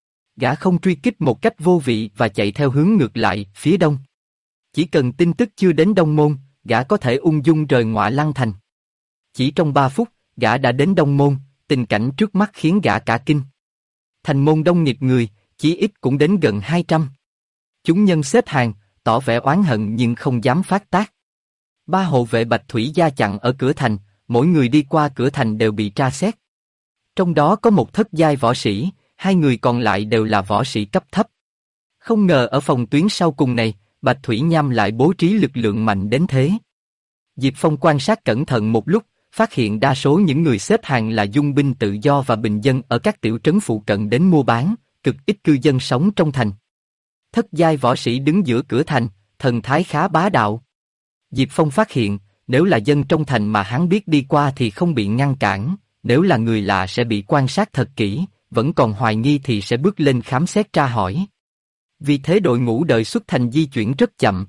Gã không truy kích một cách vô vị và chạy theo hướng ngược lại, phía đông. Chỉ cần tin tức chưa đến Đông Môn, gã có thể ung dung rời Ngọa Lăng Thành. Chỉ trong 3 phút, gã đã đến Đông Môn, tình cảnh trước mắt khiến gã cả kinh. Thành môn đông nghịt người, chí ít cũng đến gần 200. Chúng nhân xếp hàng, tỏ vẻ oán hận nhưng không dám phát tác. 3 hộ vệ Bạch Thủy Gia chặn ở cửa thành, mỗi người đi qua cửa thành đều bị tra xét. Trong đó có một thất giai võ sĩ, 2 người còn lại đều là võ sĩ cấp thấp. Không ngờ ở phòng tuyến sau cùng này, Bạch Thủy Nham lại bố trí lực lượng mạnh đến thế. Diệp Phong quan sát cẩn thận một lúc, phát hiện đa số những người xếp hàng là dung binh tự do và bình dân ở các tiểu trấn phụ cận đến mua bán, cực ít cư dân sống trong thành. Thất giai võ sĩ đứng giữa cửa thành, thần thái khá bá đạo. Diệp Phong phát hiện, nếu là dân trong thành mà hắn biết đi qua thì không bị ngăn cản, nếu là người lạ sẽ bị quan sát thật kỹ, vẫn còn hoài nghi thì sẽ bước lên khám xét tra hỏi. Vì thế đội ngũ đợi xuất thành di chuyển rất chậm.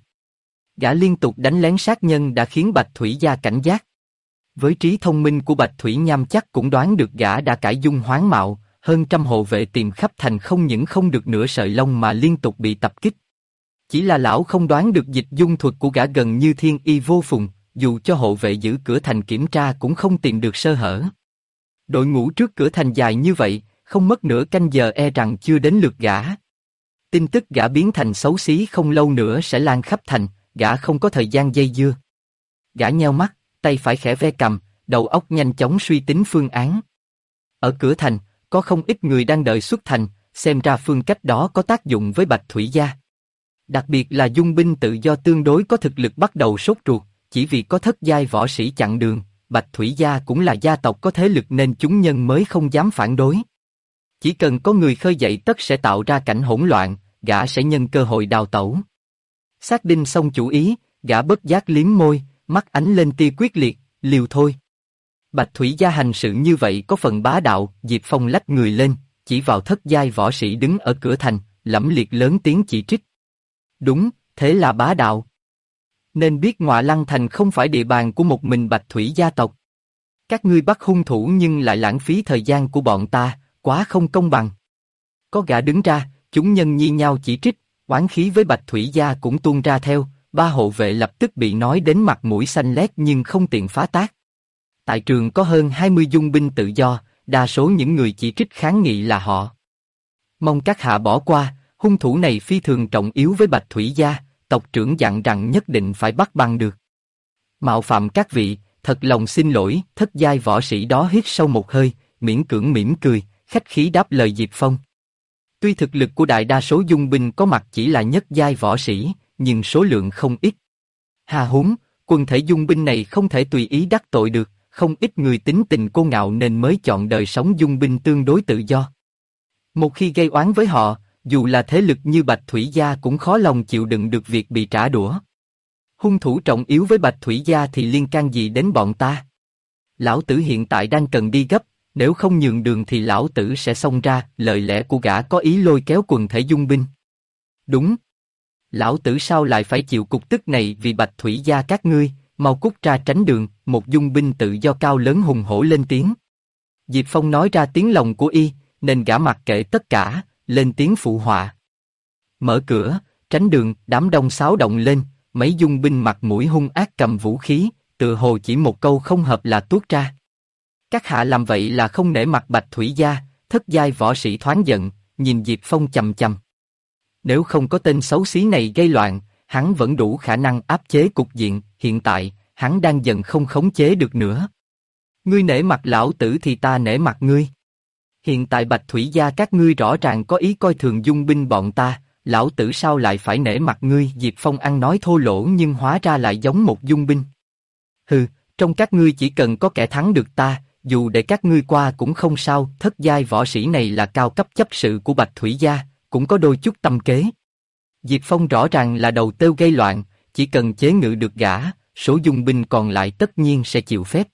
Gã liên tục đánh lén sát nhân đã khiến Bạch Thủy Gia cảnh giác. Với trí thông minh của Bạch Thủy Nham chắc cũng đoán được gã đã cải dung hoán mạo, hơn trăm hộ vệ tìm khắp thành không những không được nửa sợi lông mà liên tục bị tập kích. Chỉ là lão không đoán được dịch dung thuật của gã gần như thiên y vô phùng, dù cho hộ vệ giữ cửa thành kiểm tra cũng không tìm được sơ hở. Đội ngũ trước cửa thành dài như vậy, không mất nửa canh giờ e rằng chưa đến lượt gã. Tin tức gã biến thành xấu xí không lâu nữa sẽ lan khắp thành, gã không có thời gian dây dưa. Gã nheo mắt, tay phải khẽ ve cầm, đầu óc nhanh chóng suy tính phương án. Ở cửa thành, có không ít người đang đợi xuất thành, xem ra phương cách đó có tác dụng với Bạch Thủy Gia. Đặc biệt là dung binh tự do tương đối có thực lực bắt đầu sốt ruột, chỉ vì có thất giai võ sĩ chặn đường, Bạch Thủy Gia cũng là gia tộc có thế lực nên chúng nhân mới không dám phản đối. Chỉ cần có người khơi dậy tất sẽ tạo ra cảnh hỗn loạn, gã sẽ nhân cơ hội đào tẩu. Xác định xong chủ ý, gã bất giác liếm môi, mắt ánh lên tia quyết liệt, liều thôi. Bạch Thủy Gia hành sự như vậy có phần bá đạo, Diệp Phong lách người lên, chỉ vào thất giai võ sĩ đứng ở cửa thành, lẫm liệt lớn tiếng chỉ trích. Đúng, thế là bá đạo. Nên biết Ngọa Lăng Thành không phải địa bàn của một mình Bạch Thủy gia tộc. Các ngươi bắt hung thủ nhưng lại lãng phí thời gian của bọn ta, quá không công bằng. Có gã đứng ra, chúng nhân nhi nhau chỉ trích, oán khí với Bạch Thủy gia cũng tuôn ra theo, ba hộ vệ lập tức bị nói đến mặt mũi xanh lét nhưng không tiện phá tác. Tại trường có hơn 20 dung binh tự do, đa số những người chỉ trích kháng nghị là họ. Mong các hạ bỏ qua, hung thủ này phi thường trọng yếu với Bạch Thủy gia, tộc trưởng dặn rằng nhất định phải bắt bằng được. Mạo phạm các vị, thật lòng xin lỗi, thất giai võ sĩ đó hít sâu một hơi, miễn cưỡng mỉm cười, khách khí đáp lời Diệp Phong. Tuy thực lực của đại đa số dung binh có mặt chỉ là nhất giai võ sĩ, nhưng số lượng không ít. Hà húng, quần thể dung binh này không thể tùy ý đắc tội được, không ít người tính tình cô ngạo nên mới chọn đời sống dung binh tương đối tự do. Một khi gây oán với họ, dù là thế lực như Bạch Thủy gia cũng khó lòng chịu đựng được việc bị trả đũa. Hung thủ trọng yếu với Bạch Thủy gia thì liên can gì đến bọn ta? Lão tử hiện tại đang cần đi gấp, nếu không nhường đường thì lão tử sẽ xông ra, lời lẽ của gã có ý lôi kéo quần thể dung binh. Đúng. Lão tử sao lại phải chịu cục tức này vì Bạch Thủy gia các ngươi, mau cút ra tránh đường, một dung binh tự do cao lớn hùng hổ lên tiếng. Diệp Phong nói ra tiếng lòng của y, nên gã mặc kệ tất cả, lên tiếng phụ họa. Mở cửa, tránh đường, đám đông xáo động lên, mấy dung binh mặt mũi hung ác cầm vũ khí, tự hồ chỉ một câu không hợp là tuốt ra. Các hạ làm vậy là không nể mặt Bạch Thủy gia, thất giai võ sĩ thoáng giận, nhìn Diệp Phong chằm chằm. Nếu không có tên xấu xí này gây loạn, hắn vẫn đủ khả năng áp chế cục diện, hiện tại, hắn đang dần không khống chế được nữa. Ngươi nể mặt lão tử thì ta nể mặt ngươi. Hiện tại Bạch Thủy gia các ngươi rõ ràng có ý coi thường dung binh bọn ta, lão tử sao lại phải nể mặt ngươi? Diệp Phong ăn nói thô lỗ nhưng hóa ra lại giống một dung binh. Hừ, trong các ngươi chỉ cần có kẻ thắng được ta, dù để các ngươi qua cũng không sao. Thất giai võ sĩ này là cao cấp chấp sự của Bạch Thủy gia, cũng có đôi chút tâm kế. Diệp Phong rõ ràng là đầu têu gây loạn, chỉ cần chế ngự được gã, số dung binh còn lại tất nhiên sẽ chịu phép.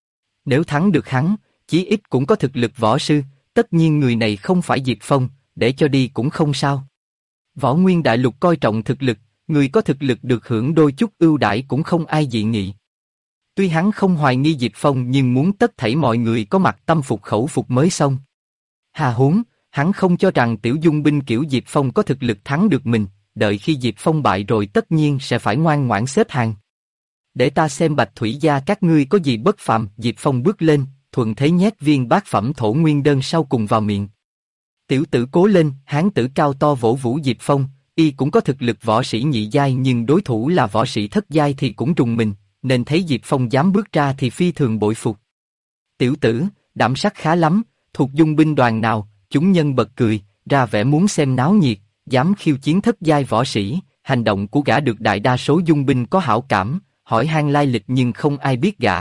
Nếu thắng được hắn, chí ít cũng có thực lực võ sư, tất nhiên người này không phải Diệp Phong, để cho đi cũng không sao. Võ Nguyên Đại Lục coi trọng thực lực, người có thực lực được hưởng đôi chút ưu đãi cũng không ai dị nghị. Tuy hắn không hoài nghi Diệp Phong nhưng muốn tất thảy mọi người có mặt tâm phục khẩu phục mới xong. Hà huống, hắn không cho rằng tiểu dung binh kiểu Diệp Phong có thực lực thắng được mình, đợi khi Diệp Phong bại rồi tất nhiên sẽ phải ngoan ngoãn xếp hàng. Để ta xem Bạch Thủy gia các ngươi có gì bất phàm. Diệp Phong bước lên, thuận thế nhét viên bát phẩm thổ nguyên đơn sau cùng vào miệng. Tiểu tử cố lên, hán tử cao to vỗ vũ Diệp Phong, y cũng có thực lực võ sĩ nhị giai nhưng đối thủ là võ sĩ thất giai thì cũng rùng mình, nên thấy Diệp Phong dám bước ra thì phi thường bội phục. Tiểu tử, đảm sắc khá lắm, thuộc dung binh đoàn nào? Chúng nhân bật cười, ra vẻ muốn xem náo nhiệt, dám khiêu chiến thất giai võ sĩ. Hành động của gã được đại đa số dung binh có hảo cảm, hỏi han lai lịch nhưng không ai biết gã.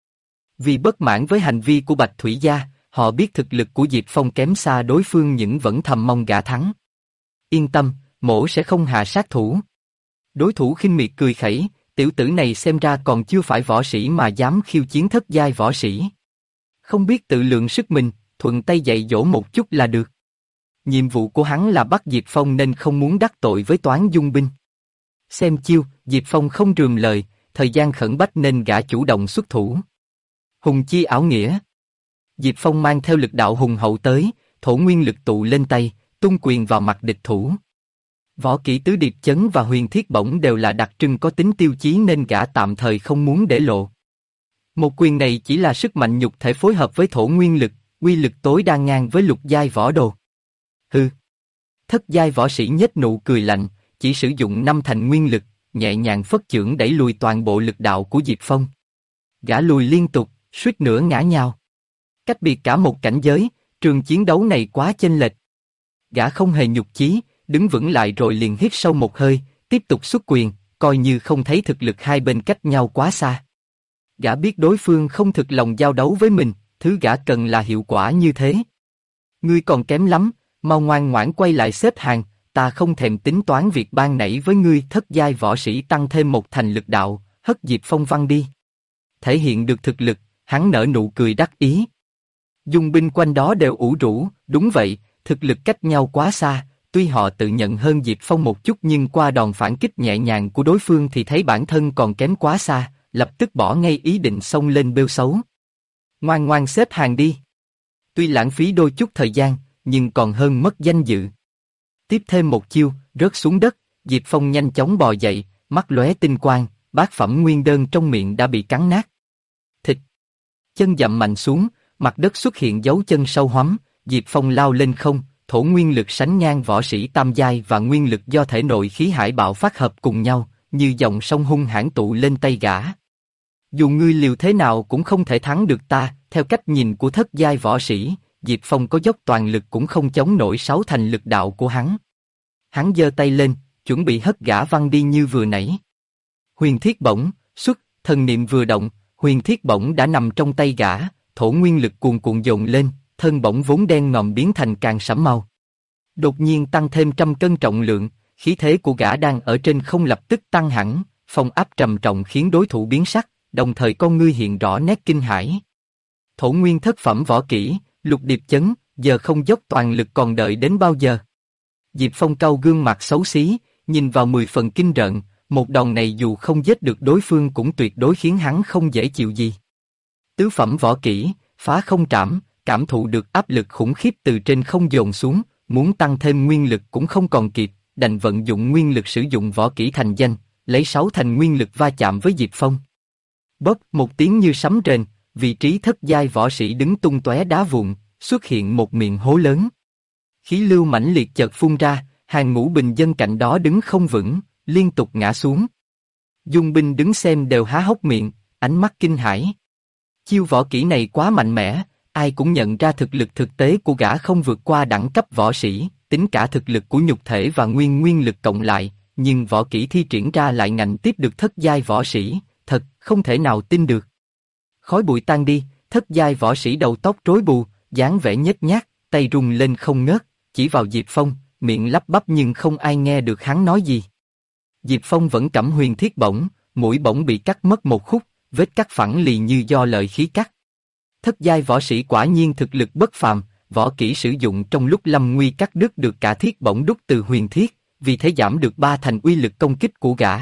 Vì bất mãn với hành vi của Bạch Thủy gia, họ biết thực lực của Diệp Phong kém xa đối phương nhưng vẫn thầm mong gã thắng. Yên tâm, mỗ sẽ không hạ sát thủ. Đối thủ khinh miệt cười khẩy, tiểu tử này xem ra còn chưa phải võ sĩ mà dám khiêu chiến thất giai võ sĩ. Không biết tự lượng sức mình, thuận tay dạy dỗ một chút là được. Nhiệm vụ của hắn là bắt Diệp Phong nên không muốn đắc tội với toán dung binh. Xem chiêu, Diệp Phong không rườm lời, thời gian khẩn bách nên gã chủ động xuất thủ. Hùng chi ảo nghĩa. Diệp Phong mang theo lực đạo hùng hậu tới, thổ nguyên lực tụ lên tay, tung quyền vào mặt địch thủ. Võ kỹ tứ điệp chấn và huyền thiết bổng đều là đặc trưng có tính tiêu chí nên gã tạm thời không muốn để lộ. Một quyền này chỉ là sức mạnh nhục thể phối hợp với thổ nguyên lực, uy lực tối đa ngang với lục giai võ đồ. Hừ. Thất giai võ sĩ nhếch nụ cười lạnh, chỉ sử dụng 5 thành nguyên lực, nhẹ nhàng phất chưởng đẩy lùi toàn bộ lực đạo của Diệp Phong. Gã lùi liên tục, suýt nữa ngã nhào. Cách biệt cả một cảnh giới, trường chiến đấu này quá chênh lệch. Gã không hề nhục chí, đứng vững lại rồi liền hít sâu một hơi, tiếp tục xuất quyền, coi như không thấy thực lực hai bên cách nhau quá xa. Gã biết đối phương không thực lòng giao đấu với mình, thứ gã cần là hiệu quả như thế. Ngươi còn kém lắm, mau ngoan ngoãn quay lại xếp hàng, ta không thèm tính toán việc ban nãy với ngươi. Thất giai võ sĩ tăng thêm một thành lực đạo, hất Diệp Phong văng đi. Thể hiện được thực lực, Hắn nở nụ cười đắc ý. Dung binh quanh đó đều ủ rũ, đúng vậy, thực lực cách nhau quá xa, tuy họ tự nhận hơn Diệp Phong một chút nhưng qua đòn phản kích nhẹ nhàng của đối phương thì thấy bản thân còn kém quá xa, lập tức bỏ ngay ý định xông lên bêu xấu. Ngoan ngoan xếp hàng đi. Tuy lãng phí đôi chút thời gian, nhưng còn hơn mất danh dự. Tiếp thêm một chiêu, rớt xuống đất, Diệp Phong nhanh chóng bò dậy, mắt lóe tinh quang, bát phẩm nguyên đơn trong miệng đã bị cắn nát. Thịt. Chân dậm mạnh xuống, mặt đất xuất hiện dấu chân sâu hoắm, Diệp Phong lao lên không, thổ nguyên lực sánh ngang võ sĩ tam giai và nguyên lực do thể nội khí hải bạo phát hợp cùng nhau, như dòng sông hung hãn tụ lên tay gã. Dù ngươi liều thế nào cũng không thể thắng được ta, theo cách nhìn của thất giai võ sĩ, Diệp Phong có dốc toàn lực cũng không chống nổi sáu thành lực đạo của hắn. Hắn giơ tay lên, chuẩn bị hất gã văng đi như vừa nãy. Huyền thiết bổng, xuất, thần niệm vừa động, huyền thiết bổng đã nằm trong tay gã, thổ nguyên lực cuồn cuộn dồn lên, thân bổng vốn đen ngòm biến thành càng sẫm màu. Đột nhiên tăng thêm 100 cân trọng lượng, khí thế của gã đang ở trên không lập tức tăng hẳn, phong áp trầm trọng khiến đối thủ biến sắc, đồng thời con ngươi hiện rõ nét kinh hãi. Thổ nguyên thất phẩm võ kỹ, lục điệp chấn, giờ không dốc toàn lực còn đợi đến bao giờ? Diệp Phong cau gương mặt xấu xí, nhìn vào 10 phần kinh rợn, một đòn này dù không giết được đối phương cũng tuyệt đối khiến hắn không dễ chịu gì. Tứ phẩm võ kỹ, phá không trảm, cảm thụ được áp lực khủng khiếp từ trên không dồn xuống, muốn tăng thêm nguyên lực cũng không còn kịp, đành vận dụng nguyên lực sử dụng võ kỹ thành danh, lấy 6 thành nguyên lực va chạm với Diệp Phong. Bóp một tiếng như sấm rền, vị trí thất giai võ sĩ đứng tung tóe đá vụn, xuất hiện một miệng hố lớn. Khí lưu mãnh liệt chợt phun ra, hàng ngũ bình dân cạnh đó đứng không vững, liên tục ngã xuống. Dung binh đứng xem đều há hốc miệng, ánh mắt kinh hãi. Chiêu võ kỹ này quá mạnh mẽ, ai cũng nhận ra thực lực thực tế của gã không vượt qua đẳng cấp võ sĩ, tính cả thực lực của nhục thể và nguyên lực cộng lại, nhưng võ kỹ thi triển ra lại ngạnh tiếp được thất giai võ sĩ, thật không thể nào tin được. Khói bụi tan đi, thất giai võ sĩ đầu tóc rối bù, dáng vẻ nhếch nhác, tay rung lên không ngớt, chỉ vào Diệp Phong, miệng lắp bắp nhưng không ai nghe được hắn nói gì. Diệp Phong vẫn cắm huyền thiết bổng, mũi bổng bị cắt mất một khúc, vết cắt phẳng lì như do lợi khí cắt. Thất giai võ sĩ quả nhiên thực lực bất phàm, võ kỹ sử dụng trong lúc lâm nguy cắt đứt được cả thiết bổng đúc từ huyền thiết, vì thế giảm được 3 thành uy lực công kích của gã.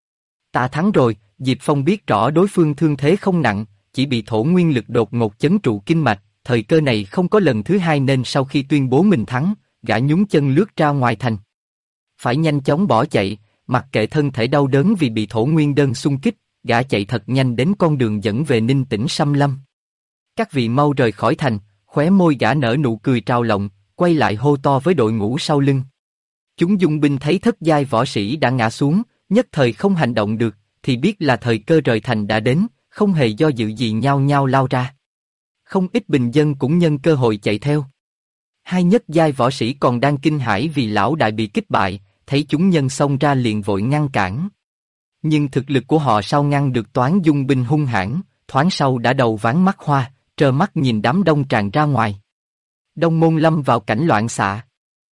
Ta thắng rồi, Diệp Phong biết rõ đối phương thương thế không nặng, chỉ bị thổ nguyên lực đột ngột chấn trụ kinh mạch, thời cơ này không có lần thứ hai nên sau khi tuyên bố mình thắng, gã nhún chân lướt ra ngoài thành. Phải nhanh chóng bỏ chạy, mặc kệ thân thể đau đớn vì bị thổ nguyên đơn xung kích, gã chạy thật nhanh đến con đường dẫn về Ninh Tỉnh Sâm Lâm. Các vị mau rời khỏi thành, khóe môi gã nở nụ cười trào lộng, quay lại hô to với đội ngũ sau lưng. Chúng dung binh thấy thất giai võ sĩ đã ngã xuống, nhất thời không hành động được, thì biết là thời cơ rời thành đã đến, không hề do dự gì nhao nhao lao ra. Không ít bình dân cũng nhân cơ hội chạy theo. Hai nhất giai võ sĩ còn đang kinh hãi vì lão đại bị kích bại, thấy chúng nhân xông ra liền vội ngăn cản. Nhưng thực lực của họ sao ngăn được toán dung binh hung hãn, thoáng sau đã đầu ván mắt hoa, trơ mắt nhìn đám đông tràn ra ngoài. Đông môn lâm vào cảnh loạn xạ.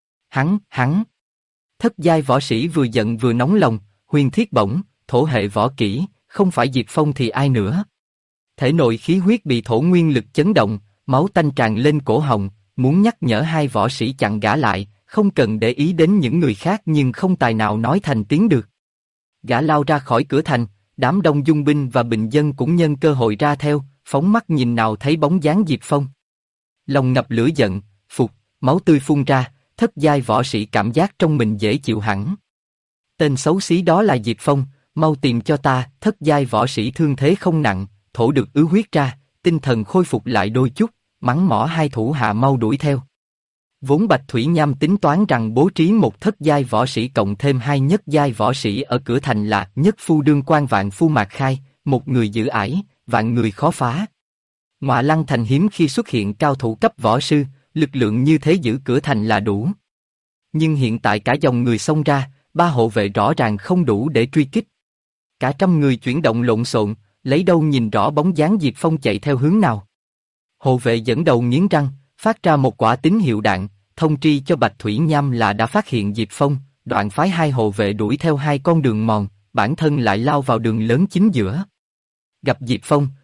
Hắn. Thất giai võ sĩ vừa giận vừa nóng lòng, huyền thiết bổng, thổ hệ võ kỹ, không phải Diệp Phong thì ai nữa. Thể nội khí huyết bị thổ nguyên lực chấn động, máu tanh tràn lên cổ họng, muốn nhắc nhở hai võ sĩ chặn gã lại, không cần để ý đến những người khác nhưng không tài nào nói thành tiếng được. Gã lao ra khỏi cửa thành, đám đông dung binh và bình dân cũng nhân cơ hội ra theo, phóng mắt nhìn nào thấy bóng dáng Diệp Phong. Lòng ngập lửa giận, máu tươi phun ra, thất giai võ sĩ cảm giác trong mình dễ chịu hẳn. Tên xấu xí đó là Diệp Phong, mau tìm cho ta. Thất giai võ sĩ thương thế không nặng, thổ được ứ huyết ra, tinh thần khôi phục lại đôi chút, mắng mỏ hai thủ hạ mau đuổi theo. Vốn Bạch Thủy Nham tính toán rằng bố trí một thất giai võ sĩ cộng thêm hai nhất giai võ sĩ ở cửa thành là nhất phu đương quan vạn phu mạc khai, một người giữ ải, vạn người khó phá. Ngọa Lăng thành hiếm khi xuất hiện cao thủ cấp võ sư, lực lượng như thế giữ cửa thành là đủ. Nhưng hiện tại cả dòng người xông ra, ba hộ vệ rõ ràng không đủ để truy kích. Cả trăm người chuyển động lộn xộn, lấy đâu nhìn rõ bóng dáng Diệp Phong chạy theo hướng nào. Hộ vệ dẫn đầu nghiến răng, phát ra một quả tín hiệu đạn, thông tri cho Bạch Thủy Nham là đã phát hiện Diệp Phong, đoạn phái hai hộ vệ đuổi theo hai con đường mòn, bản thân lại lao vào đường lớn chính giữa. Gặp Diệp Phong,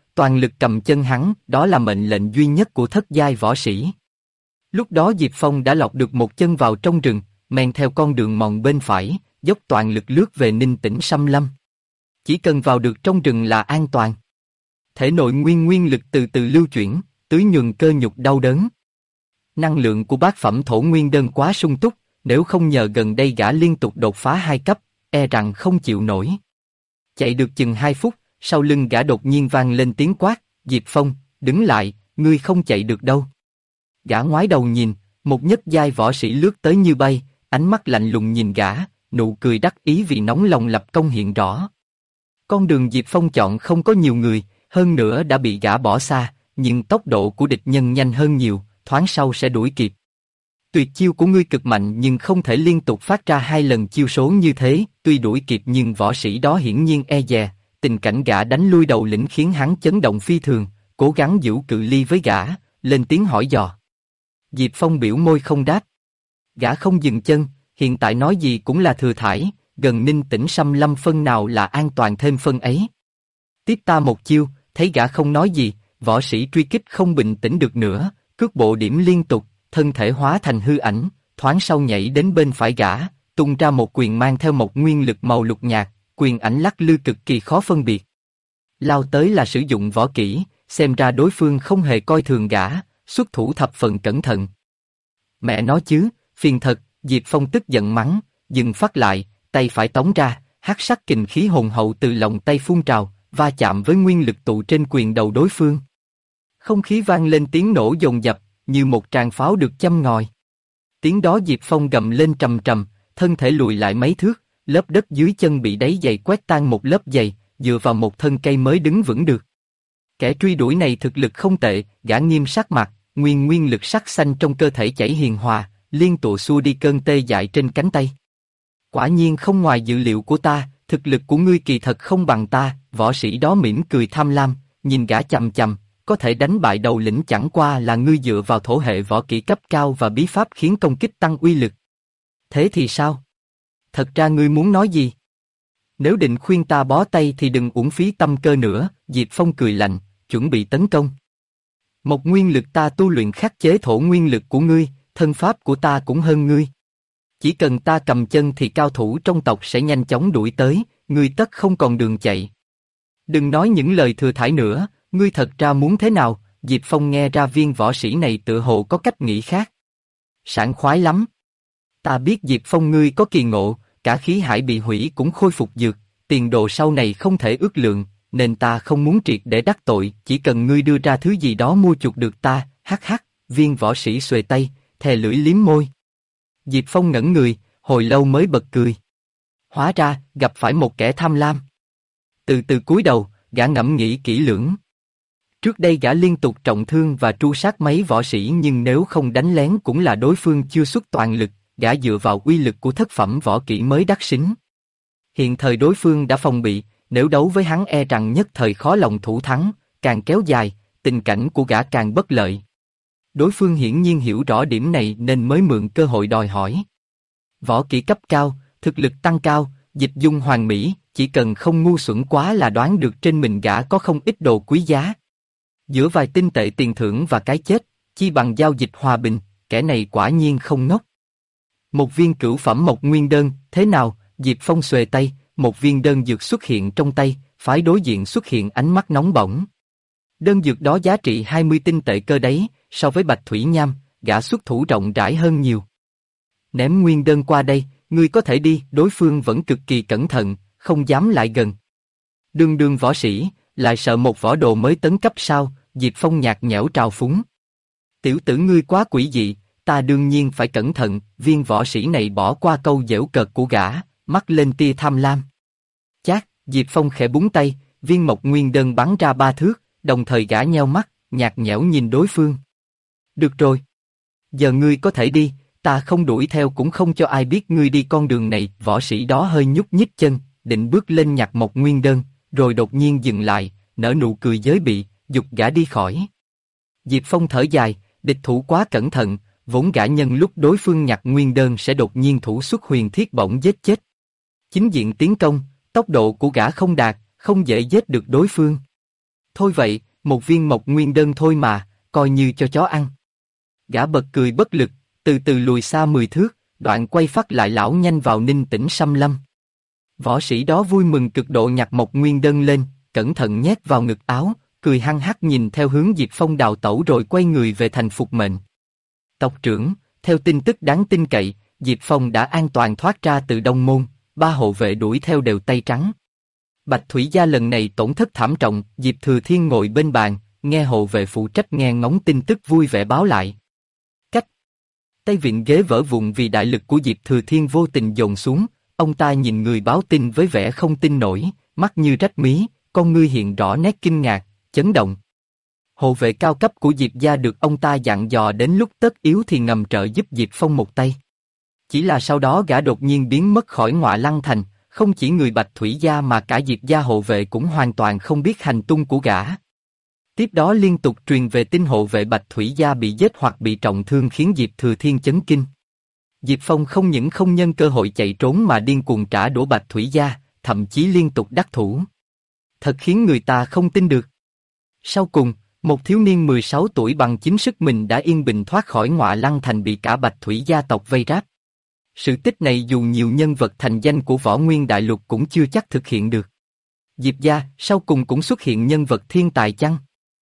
toàn lực cầm chân hắn, đó là mệnh lệnh duy nhất của thất giai võ sĩ. Lúc đó Diệp Phong đã lọt được một chân vào trong rừng, men theo con đường mòn bên phải, dốc toàn lực lướt về Ninh Tĩnh Xâm Lâm. Chỉ cần vào được trong rừng là an toàn. Thể nội nguyên lực từ từ lưu chuyển, tưới nhuần cơ nhục đau đớn. Năng lượng của bát phẩm thổ nguyên đơn quá sung túc, nếu không nhờ gần đây gã liên tục đột phá 2 cấp, e rằng không chịu nổi. Chạy được chừng 2 phút, sau lưng gã đột nhiên vang lên tiếng quát, Diệp Phong, đứng lại, ngươi không chạy được đâu. Gã ngoái đầu nhìn, một nhất giai võ sĩ lướt tới như bay, ánh mắt lạnh lùng nhìn gã, nụ cười đắc ý vì nóng lòng lập công hiện rõ. Con đường Diệp Phong chọn không có nhiều người, hơn nữa đã bị gã bỏ xa, nhưng tốc độ của địch nhân nhanh hơn nhiều, thoáng sau sẽ đuổi kịp. Tuyệt chiêu của ngươi cực mạnh nhưng không thể liên tục phát ra 2 lần chiêu số như thế, tuy đuổi kịp nhưng võ sĩ đó hiển nhiên e dè, tình cảnh gã đánh lui đầu lĩnh khiến hắn chấn động phi thường, cố gắng giữ cự ly với gã, lên tiếng hỏi dò. Diệp Phong biểu môi không đáp. Gã không dừng chân, hiện tại nói gì cũng là thừa thãi, gần Ninh Tĩnh Xâm Lâm phân nào là an toàn thêm phân ấy. Tiếp ta một chiêu, thấy gã không nói gì, võ sĩ truy kích không bình tĩnh được nữa, cước bộ điểm liên tục, thân thể hóa thành hư ảnh, thoáng sau nhảy đến bên phải gã, tung ra một quyền mang theo một nguyên lực màu lục nhạt, quyền ảnh lắc lư cực kỳ khó phân biệt. Lao tới là sử dụng võ kỹ, xem ra đối phương không hề coi thường gã, xuất thủ thập phần cẩn thận. Mẹ nói chứ, phiền thật, Diệp Phong tức giận mắng, dừng phát lại, tay phải tống ra, hắc sắc kình khí hùng hậu từ lòng tay phun trào, va chạm với nguyên lực tụ trên quyền đầu đối phương. Không khí vang lên tiếng nổ dồn dập, như một tràng pháo được châm ngòi. Tiếng đó Diệp Phong gầm lên trầm trầm, thân thể lùi lại mấy thước, lớp đất dưới chân bị đáy giày quét tan một lớp giày, dựa vào một thân cây mới đứng vững được. Kẻ truy đuổi này thực lực không tệ, gã nghiêm sắc mặt, nguyên lực sắc xanh trong cơ thể chảy hiền hòa, liên tụ xua đi cơn tê dại trên cánh tay. Quả nhiên không ngoài dự liệu của ta, thực lực của ngươi kỳ thật không bằng ta, võ sĩ đó mỉm cười tham lam, nhìn gã chằm chằm, có thể đánh bại đầu lĩnh chẳng qua là ngươi dựa vào thổ hệ võ kỹ cấp cao và bí pháp khiến công kích tăng uy lực. Thế thì sao? Thật ra ngươi muốn nói gì? Nếu định khuyên ta bó tay thì đừng uổng phí tâm cơ nữa, Diệp Phong cười lạnh, chuẩn bị tấn công. Một nguyên lực ta tu luyện khắc chế thổ nguyên lực của ngươi, thân pháp của ta cũng hơn ngươi. Chỉ cần ta cầm chân thì cao thủ trong tộc sẽ nhanh chóng đuổi tới, ngươi tất không còn đường chạy. Đừng nói những lời thừa thãi nữa, ngươi thật ra muốn thế nào? Diệp Phong nghe ra viên võ sĩ này tựa hồ có cách nghĩ khác. Sảng khoái lắm. Ta biết Diệp Phong ngươi có kỳ ngộ, cả khí hải bị hủy cũng khôi phục dược, tiền đồ sau này không thể ước lượng, nên ta không muốn triệt để đắc tội, chỉ cần ngươi đưa ra thứ gì đó mua chuộc được ta, hắc hắc, viên võ sĩ xuề tay, thè lưỡi liếm môi. Diệp Phong ngẩn người, hồi lâu mới bật cười. Hóa ra, gặp phải một kẻ tham lam. Từ từ cúi đầu, gã ngẫm nghĩ kỹ lưỡng. Trước đây gã liên tục trọng thương và tru sát mấy võ sĩ nhưng nếu không đánh lén cũng là đối phương chưa xuất toàn lực, gã dựa vào uy lực của thất phẩm võ kỹ mới đắc xính. Hiện thời đối phương đã phòng bị, nếu đấu với hắn e rằng nhất thời khó lòng thủ thắng, càng kéo dài, tình cảnh của gã càng bất lợi. Đối phương hiển nhiên hiểu rõ điểm này nên mới mượn cơ hội đòi hỏi. Võ kỹ cấp cao, thực lực tăng cao, dịch dung hoàn mỹ, chỉ cần không ngu xuẩn quá là đoán được trên mình gã có không ít đồ quý giá. Giữa vài tinh tệ tiền thưởng và cái chết, chi bằng giao dịch hòa bình, kẻ này quả nhiên không ngốc. Một viên cửu phẩm mộc nguyên đơn, thế nào? Diệp Phong xuề tay, một viên đơn dược xuất hiện trong tay, phái đối diện xuất hiện ánh mắt nóng bỏng. Đơn dược đó giá trị 20 tinh tệ cơ đấy, so với bạch thủy nham, gã xuất thủ rộng rãi hơn nhiều. Ném nguyên đơn qua đây, ngươi có thể đi, đối phương vẫn cực kỳ cẩn thận, không dám lại gần. Đương võ sĩ, lại sợ một võ đồ mới tấn cấp sao? Diệp Phong nhạt nhẽo trào phúng. Tiểu tử ngươi quá quỷ dị, ta đương nhiên phải cẩn thận, viên võ sĩ này bỏ qua câu giễu cợt của gã, mắt lên tia tham lam. Chát, Diệp Phong khẽ búng tay, viên mộc nguyên đơn bắn ra 3 thước, đồng thời gã nheo mắt, nhạt nhẽo nhìn đối phương. Được rồi. Giờ ngươi có thể đi, ta không đuổi theo cũng không cho ai biết ngươi đi con đường này. Võ sĩ đó hơi nhúc nhích chân, định bước lên nhặt mộc nguyên đơn, rồi đột nhiên dừng lại, nở nụ cười giới bị, giục gã đi khỏi. Diệp Phong thở dài, địch thủ quá cẩn thận, vốn gã nhân lúc đối phương nhặt nguyên đơn sẽ đột nhiên thủ xuất huyền thiết bổng giết chết. Chính diện tiến công, tốc độ của gã không đạt, không dễ giết được đối phương. Thôi vậy, một viên mộc nguyên đơn thôi mà, coi như cho chó ăn. Gã bật cười bất lực, từ từ lùi xa 10 thước, đoạn quay phát lại lão nhanh vào Ninh Tĩnh Xâm Lâm. Võ sĩ đó vui mừng cực độ nhặt mộc nguyên đơn lên, cẩn thận nhét vào ngực áo, cười hăng hắc nhìn theo hướng Diệp Phong đào tẩu rồi quay người về thành phục mệnh. Tộc trưởng, theo tin tức đáng tin cậy, Diệp Phong đã an toàn thoát ra từ Đông Môn, 3 hộ vệ đuổi theo đều tay trắng. Bạch Thủy Gia lần này tổn thất thảm trọng, Diệp Thừa Thiên ngồi bên bàn, nghe hộ vệ phụ trách nghe ngóng tin tức vui vẻ báo lại. Cách tay vịn ghế vỡ vụn vì đại lực của Diệp Thừa Thiên vô tình dồn xuống, ông ta nhìn người báo tin với vẻ không tin nổi, mắt như rách mí, con ngươi hiện rõ nét kinh ngạc, chấn động. Hộ vệ cao cấp của Diệp gia được ông ta dặn dò đến lúc tất yếu thì ngầm trợ giúp Diệp Phong một tay. Chỉ là sau đó gã đột nhiên biến mất khỏi Ngọa Lăng Thành, không chỉ người Bạch Thủy Gia mà cả Diệp gia hộ vệ cũng hoàn toàn không biết hành tung của gã. Tiếp đó liên tục truyền về tin hộ vệ Bạch Thủy Gia bị giết hoặc bị trọng thương khiến Diệp Thừa Thiên chấn kinh. Diệp Phong không những không nhân cơ hội chạy trốn mà điên cuồng trả đũa Bạch Thủy Gia, thậm chí liên tục đắc thủ. Thật khiến người ta không tin được. Sau cùng, một thiếu niên 16 tuổi bằng chính sức mình đã yên bình thoát khỏi Ngọa Lăng Thành bị cả Bạch Thủy gia tộc vây ráp. Sự tích này dù nhiều nhân vật thành danh của Võ Nguyên Đại Lục cũng chưa chắc thực hiện được. Diệp gia sau cùng cũng xuất hiện nhân vật thiên tài chăng?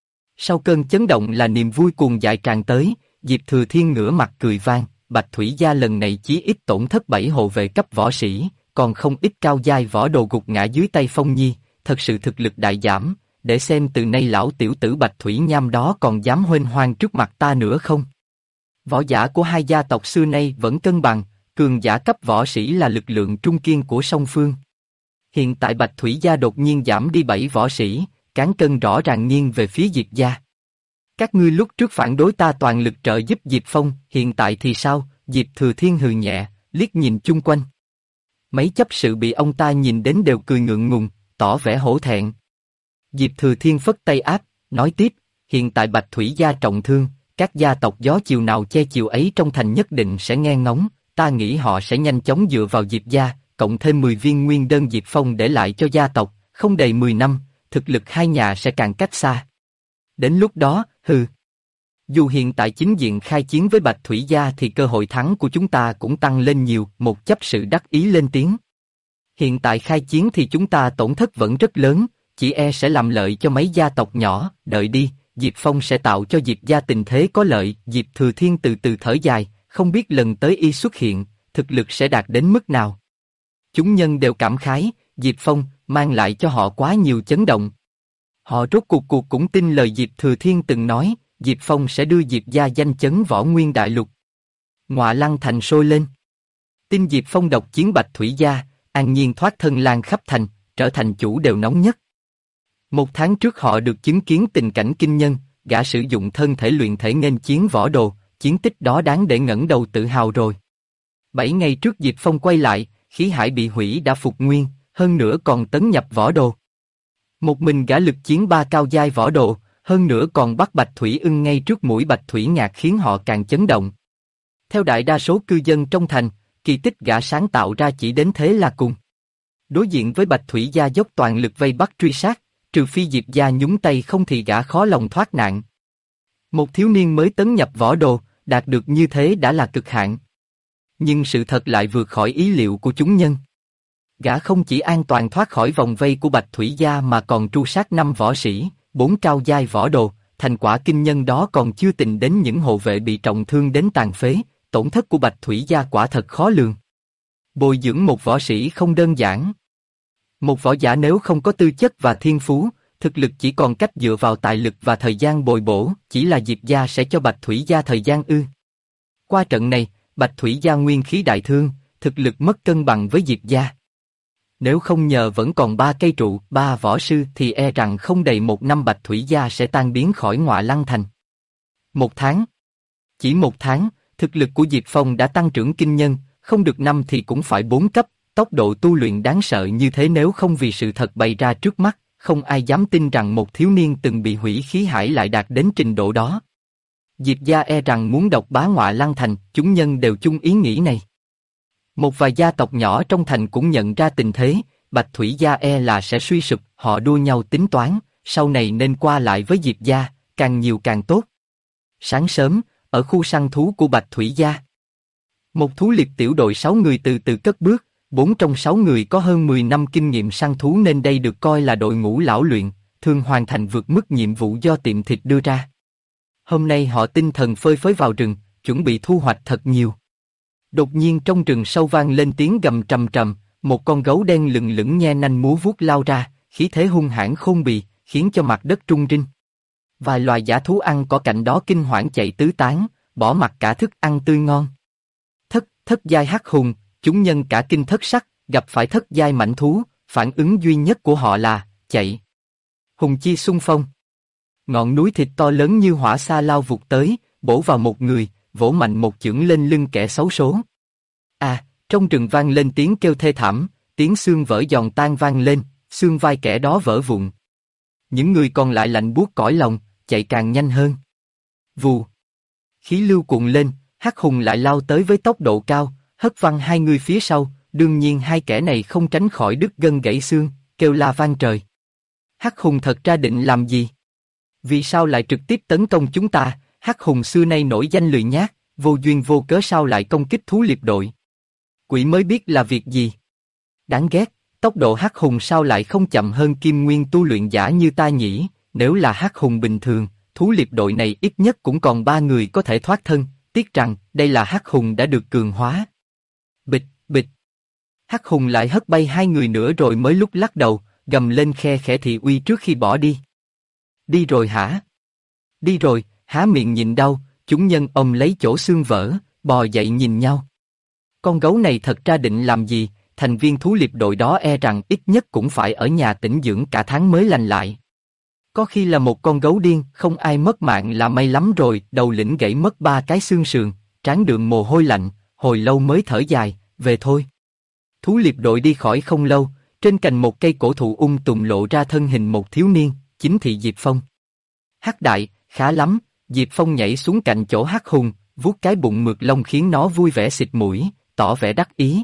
Sau cơn chấn động là niềm vui cuồng dại tràn tới, Diệp Thừa Thiên ngửa mặt cười vang, Bạch Thủy gia lần này chí ít tổn thất 7 hộ vệ cấp võ sĩ, còn không ít cao giai võ đồ gục ngã dưới tay Phong Nhi, thật sự thực lực đại giảm, để xem từ nay lão tiểu tử Bạch Thủy Nham đó còn dám huênh hoang trước mặt ta nữa không? Võ giả của hai gia tộc xưa nay vẫn cân bằng, cường giả cấp võ sĩ là lực lượng trung kiên của song phương. Hiện tại Bạch Thủy gia đột nhiên giảm đi 7 võ sĩ, cán cân rõ ràng nghiêng về phía Diệp gia. Các ngươi lúc trước phản đối ta toàn lực trợ giúp Diệp Phong, hiện tại thì sao? Diệp Thừa Thiên hừ nhẹ, liếc nhìn chung quanh. Mấy chấp sự bị ông ta nhìn đến đều cười ngượng ngùng, tỏ vẻ hổ thẹn. Diệp Thừa Thiên phất tay áp, nói tiếp, hiện tại Bạch Thủy gia trọng thương, các gia tộc gió chiều nào che chiều ấy trong thành nhất định sẽ nghe ngóng, ta nghĩ họ sẽ nhanh chóng dựa vào Diệp gia, cộng thêm 10 viên nguyên đơn Diệp Phong để lại cho gia tộc, không đầy 10 năm, thực lực hai nhà sẽ càng cách xa. Đến lúc đó, dù hiện tại chính diện khai chiến với Bạch Thủy gia thì cơ hội thắng của chúng ta cũng tăng lên nhiều, một chấp sự đắc ý lên tiếng. Hiện tại khai chiến thì chúng ta tổn thất vẫn rất lớn, chỉ e sẽ làm lợi cho mấy gia tộc nhỏ, đợi đi, Diệp Phong sẽ tạo cho Diệp gia tình thế có lợi. Diệp Thừa Thiên từ từ thở dài, không biết lần tới y xuất hiện, thực lực sẽ đạt đến mức nào. Chúng nhân đều cảm khái, Diệp Phong mang lại cho họ quá nhiều chấn động. Họ rốt cuộc cũng tin lời Diệp Thừa Thiên từng nói, Diệp Phong sẽ đưa Diệp gia danh chấn Võ Nguyên Đại Lục. Ngọa Lăng Thành sôi lên. Tin Diệp Phong độc chiến Bạch Thủy gia, an nhiên thoát thân lan khắp thành, trở thành chủ đều nóng nhất. 1 tháng trước họ được chứng kiến tình cảnh kinh nhân, gã sử dụng thân thể luyện thể nghênh chiến võ đồ, chiến tích đó đáng để ngẩng đầu tự hào rồi. 7 ngày trước Diệp Phong quay lại, khí hải bị hủy đã phục nguyên, hơn nữa còn tấn nhập võ đồ. Một mình gã lực chiến 3 cao giai võ đồ, hơn nữa còn bắt Bạch Thủy Ưng ngay trước mũi Bạch Thủy Ngạc khiến họ càng chấn động. Theo đại đa số cư dân trong thành, kỳ tích gã sáng tạo ra chỉ đến thế là cùng. Đối diện với Bạch Thủy gia dốc toàn lực vây bắt truy sát, trừ phi Diệp gia nhúng tay không thì gã khó lòng thoát nạn. Một thiếu niên mới tấn nhập võ đồ, đạt được như thế đã là cực hạn. Nhưng sự thật lại vượt khỏi ý liệu của chúng nhân. Gã không chỉ an toàn thoát khỏi vòng vây của Bạch Thủy gia mà còn tru sát 5 võ sĩ, 4 cao giai võ đồ, thành quả kinh nhân đó còn chưa tính đến những hộ vệ bị trọng thương đến tàn phế, tổn thất của Bạch Thủy gia quả thật khó lường. Bồi dưỡng một võ sĩ không đơn giản. Một võ giả nếu không có tư chất và thiên phú, thực lực chỉ còn cách dựa vào tài lực và thời gian bồi bổ, chỉ là Diệp gia sẽ cho Bạch Thủy gia thời gian ư? Qua trận này, Bạch Thủy gia nguyên khí đại thương, thực lực mất cân bằng với Diệp gia. Nếu không nhờ vẫn còn 3 cây trụ, 3 võ sư thì e rằng không đầy 1 năm Bạch Thủy gia sẽ tan biến khỏi Ngọa Lăng Thành. 1 tháng. Chỉ 1 tháng, thực lực của Diệp Phong đã tăng trưởng kinh nhân, không được 5 thì cũng phải 4 cấp, tốc độ tu luyện đáng sợ như thế nếu không vì sự thật bày ra trước mắt, không ai dám tin rằng một thiếu niên từng bị hủy khí hải lại đạt đến trình độ đó. Diệp gia e rằng muốn độc bá Ngọa Lăng Thành, chúng nhân đều chung ý nghĩ này. Một vài gia tộc nhỏ trong thành cũng nhận ra tình thế, Bạch Thủy gia e là sẽ suy sụp, họ đua nhau tính toán, sau này nên qua lại với Diệp gia, càng nhiều càng tốt. Sáng sớm, ở khu săn thú của Bạch Thủy gia, một thú liệp tiểu đội 6 người từ từ cất bước, 4 trong 6 người có hơn 10 năm kinh nghiệm săn thú nên đây được coi là đội ngũ lão luyện, thường hoàn thành vượt mức nhiệm vụ do tiệm thịt đưa ra. Hôm nay họ tinh thần phơi phới vào rừng, chuẩn bị thu hoạch thật nhiều. Đột nhiên trong rừng sâu vang lên tiếng gầm trầm trầm, một con gấu đen lừng lững nhe nanh múa vuốt lao ra, khí thế hung hãn khôn bì, khiến cho mặt đất rung rinh. Vài loài dã thú ăn cỏ cạnh đó kinh hoảng chạy tứ tán, bỏ mặc cả thức ăn tươi ngon. Thất giai hắc hùng, chúng nhân cả kinh thất sắc, gặp phải thất giai mãnh thú, phản ứng duy nhất của họ là chạy. Hùng chi xung phong. Ngọn núi thịt to lớn như hỏa xa lao vụt tới, bổ vào một người, vỗ mạnh một chưởng lên lưng kẻ xấu số. Trong rừng vang lên tiếng kêu thê thảm, tiếng xương vỡ giòn tan vang lên, xương vai kẻ đó vỡ vụn. Những người còn lại lạnh buốt cõi lòng, chạy càng nhanh hơn. Vù. Khí lưu cuộn lên, hắc hùng lại lao tới với tốc độ cao, hất văng hai người phía sau, đương nhiên hai kẻ này không tránh khỏi đứt gân gãy xương, kêu la vang trời. Hắc hùng thật ra định làm gì? Vì sao lại trực tiếp tấn công chúng ta? Hắc hùng xưa nay nổi danh lười nhác, vô duyên vô cớ sao lại công kích thú liệp đội? Quỷ mới biết là việc gì. Đáng ghét, tốc độ hắc hùng sao lại không chậm hơn kim nguyên tu luyện giả như ta nhỉ? Nếu là hắc hùng bình thường, thú liệp đội này ít nhất cũng còn 3 người có thể thoát thân, tiếc rằng đây là hắc hùng đã được cường hóa. Bịch, bịch. Hắc hùng lại hất bay 2 người nữa rồi mới lúc lắc đầu, gầm lên khe khẽ thị uy trước khi bỏ đi. Đi rồi hả? Đi rồi, há miệng nhìn đau, chúng nhân ôm lấy chỗ xương vỡ, bò dậy nhìn nhau. Con gấu này thật ra định làm gì? Thành viên thú liệp đội đó e rằng ít nhất cũng phải ở nhà tĩnh dưỡng cả tháng mới lành lại. Có khi là một con gấu điên, không ai mất mạng là may lắm rồi. Đầu lĩnh gãy mất 3 cái xương sườn, trán đượm mồ hôi lạnh, hồi lâu mới thở dài, về thôi. Thú liệp đội đi khỏi không lâu, trên cành một cây cổ thụ tùng lộ ra thân hình một thiếu niên, chính thị Diệp Phong. Hắc đại, khá lắm. Diệp Phong nhảy xuống cạnh chỗ hắc hùng, vuốt cái bụng mượt lông khiến nó vui vẻ xịt mũi, tỏ vẻ đắc ý.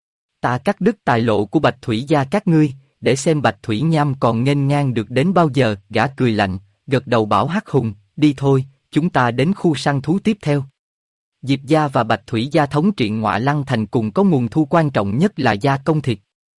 Ta cắt đứt tài lộ của Bạch Thủy gia các ngươi, để xem Bạch Thủy Nham còn nghênh ngang được đến bao giờ. Gã cười lạnh, gật đầu bảo hắc hùng, đi thôi, chúng ta đến khu săn thú tiếp theo. Diệp gia và Bạch Thủy gia thống trị Ngọa Lăng thành cùng có nguồn thu quan trọng nhất là gia công thịt.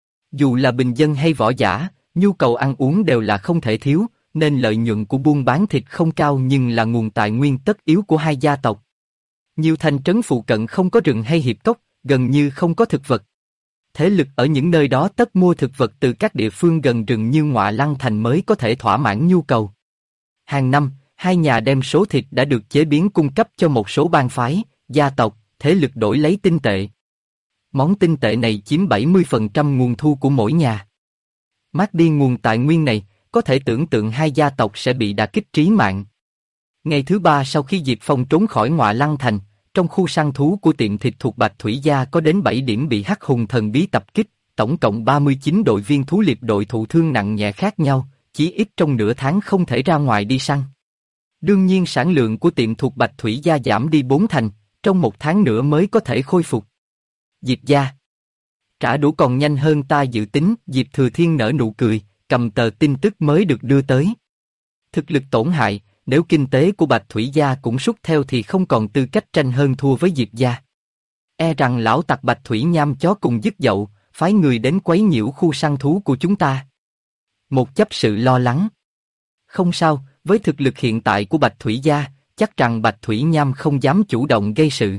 Dù là bình dân hay võ giả, nhu cầu ăn uống đều là không thể thiếu, nên lợi nhuận của buôn bán thịt không cao nhưng là nguồn tài nguyên tất yếu của hai gia tộc. Nhiều thành trấn phụ cận không có rừng hay hiệp cốc, gần như không có thực vật. Thế lực ở những nơi đó tất mua thực vật từ các địa phương gần rừng như Ngọa Lăng thành mới có thể thỏa mãn nhu cầu. Hàng năm, hai nhà đem số thịt đã được chế biến cung cấp cho một số bang phái, gia tộc, thế lực đổi lấy tinh tệ. Món tinh tệ này chiếm 70% nguồn thu của mỗi nhà. Mất đi nguồn tài nguyên này, có thể tưởng tượng hai gia tộc sẽ bị đả kích trí mạng. Ngày thứ 3 sau khi Diệp Phong trốn khỏi Ngọa Lăng thành, trong khu săn thú của tiệm thịt thuộc Bạch Thủy gia có đến 7 điểm bị hắc hùng thần bí tập kích, tổng cộng 39 đội viên thú liệp đội thụ thương nặng nhẹ khác nhau, chí ít trong nửa tháng không thể ra ngoài đi săn. Đương nhiên sản lượng của tiệm thuộc Bạch Thủy gia giảm đi 4 thành, trong 1 tháng nữa mới có thể khôi phục. Diệp gia trả đủ còn nhanh hơn ta dự tính. Diệp Thừa Thiên nở nụ cười, cầm tờ tin tức mới được đưa tới. Thực lực tổn hại, nếu kinh tế của Bạch Thủy gia cũng sút theo thì không còn tư cách tranh hơn thua với Diệp gia. E rằng lão tặc Bạch Thủy Nham chó cùng dứt dậu, phái người đến quấy nhiễu khu săn thú của chúng ta. Một chấp sự lo lắng. Không sao, với thực lực hiện tại của Bạch Thủy gia, chắc rằng Bạch Thủy Nham không dám chủ động gây sự.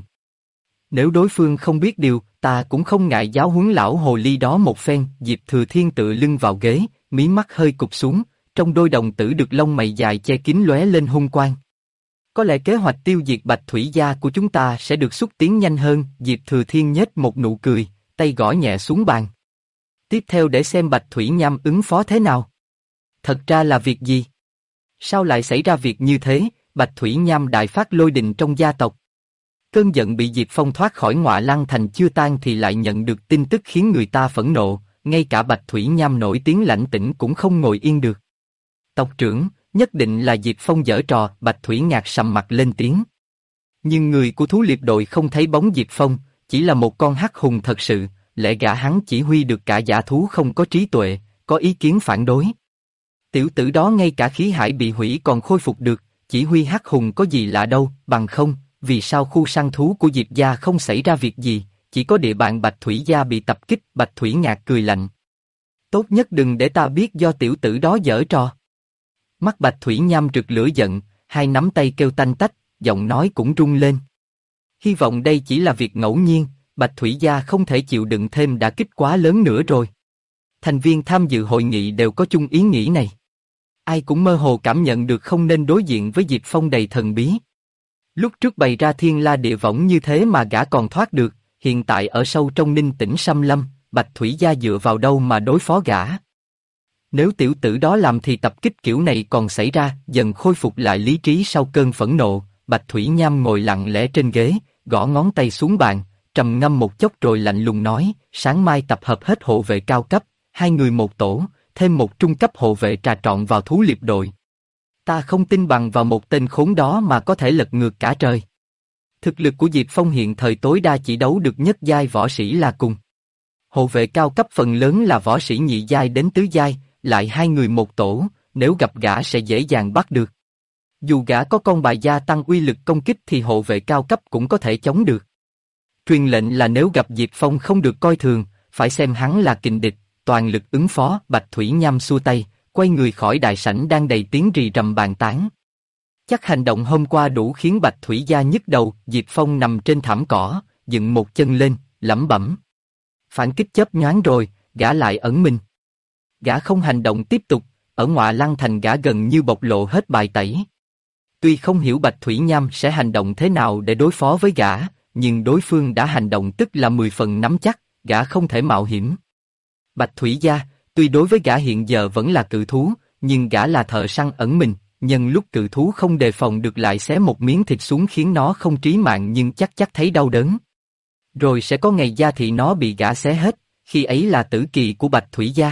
Nếu đối phương không biết điều, ta cũng không ngại giáo huấn lão hồ ly đó một phen. Diệp Thừa Thiên tựa lưng vào ghế, mí mắt hơi cụp xuống, trong đôi đồng tử được lông mày dài che kín lóe lên hung quang. Có lẽ kế hoạch tiêu diệt Bạch Thủy gia của chúng ta sẽ được xúc tiến nhanh hơn. Diệp Thừa Thiên nhếch một nụ cười, tay gõ nhẹ xuống bàn. Tiếp theo để xem Bạch Thủy Nham ứng phó thế nào. Thật ra là việc gì? Sao lại xảy ra việc như thế? Bạch Thủy Nham đại phát lôi đình trong gia tộc. Cơn giận bị Diệp Phong thoát khỏi Ngọa Lăng thành chưa tan thì lại nhận được tin tức khiến người ta phẫn nộ, ngay cả Bạch Thủy Nham nổi tiếng lãnh tĩnh cũng không ngồi yên được. Tộc trưởng, nhất định là Diệp Phong giở trò. Bạch Thủy Ngạc sầm mặt lên tiếng. Nhưng người của thú liệp đội không thấy bóng Diệp Phong, chỉ là một con hắc hùng thật sự, lẽ gã hắn chỉ huy được cả dã thú không có trí tuệ, có ý kiến phản đối. Tiểu tử đó ngay cả khí hải bị hủy còn khôi phục được, chỉ huy hắc hùng có gì lạ đâu, bằng không, vì sao khu săn thú của Diệp gia không xảy ra việc gì, chỉ có địa bàn Bạch Thủy gia bị tập kích. Bạch Thủy Ngạc cười lạnh. Tốt nhất đừng để ta biết do tiểu tử đó giở trò. Mắt Bạch Thủy Nham rực lửa giận, hai nắm tay kêu tanh tách, giọng nói cũng rung lên. Hy vọng đây chỉ là việc ngẫu nhiên, Bạch Thủy gia không thể chịu đựng thêm đả kích quá lớn nữa rồi. Thành viên tham dự hội nghị đều có chung ý nghĩ này. Ai cũng mơ hồ cảm nhận được không nên đối diện với Diệp Phong đầy thần bí. Lúc trước bày ra thiên la địa võng như thế mà gã còn thoát được, hiện tại ở sâu trong Ninh Tĩnh Xâm Lâm, Bạch Thủy gia dựa vào đâu mà đối phó gã? Nếu tiểu tử đó làm thì tập kích kiểu này còn xảy ra. Dần khôi phục lại lý trí sau cơn phẫn nộ, Bạch Thủy Nham ngồi lặng lẽ trên ghế, gõ ngón tay xuống bàn, trầm ngâm một chốc rồi lạnh lùng nói: sáng mai tập hợp hết hộ vệ cao cấp, 2 người một tổ, thêm một trung cấp hộ vệ trà trộn vào thú liệp đội. Ta không tin bằng vào một tên khốn đó mà có thể lật ngược cả trời. Thực lực của Diệp Phong hiện thời tối đa chỉ đấu được nhất giai võ sĩ là cùng. Hộ vệ cao cấp phần lớn là võ sĩ nhị giai đến tứ giai, lại 2 người một tổ, nếu gặp gã sẽ dễ dàng bắt được. Dù gã có con bài gia tăng uy lực công kích thì hộ vệ cao cấp cũng có thể chống được. Truyền lệnh là nếu gặp Diệp Phong không được coi thường, phải xem hắn là kình địch, toàn lực ứng phó. Bạch Thủy Nham xua tay, quay người khỏi đại sảnh đang đầy tiếng rì rầm bàn tán. Chắc hành động hôm qua đủ khiến Bạch Thủy gia nhức đầu. Diệp Phong nằm trên thảm cỏ, dựng một chân lên, lẩm bẩm. Phản kích chớp nhoáng rồi, gã lại ẩn mình. Gã không hành động tiếp tục, ở Ngọa Lăng Thành gã gần như bộc lộ hết bài tẩy. Tuy không hiểu Bạch Thủy Nham sẽ hành động thế nào để đối phó với gã, nhưng đối phương đã hành động tức là 10 phần nắm chắc, gã không thể mạo hiểm. Bạch Thủy gia, tuy đối với gã hiện giờ vẫn là cự thú, nhưng gã là thợ săn ẩn mình, nhân lúc cự thú không đề phòng được lại xé một miếng thịt xuống khiến nó không trí mạng nhưng chắc thấy đau đớn. Rồi sẽ có ngày gia thị nó bị gã xé hết, khi ấy là tử kỳ của Bạch Thủy gia.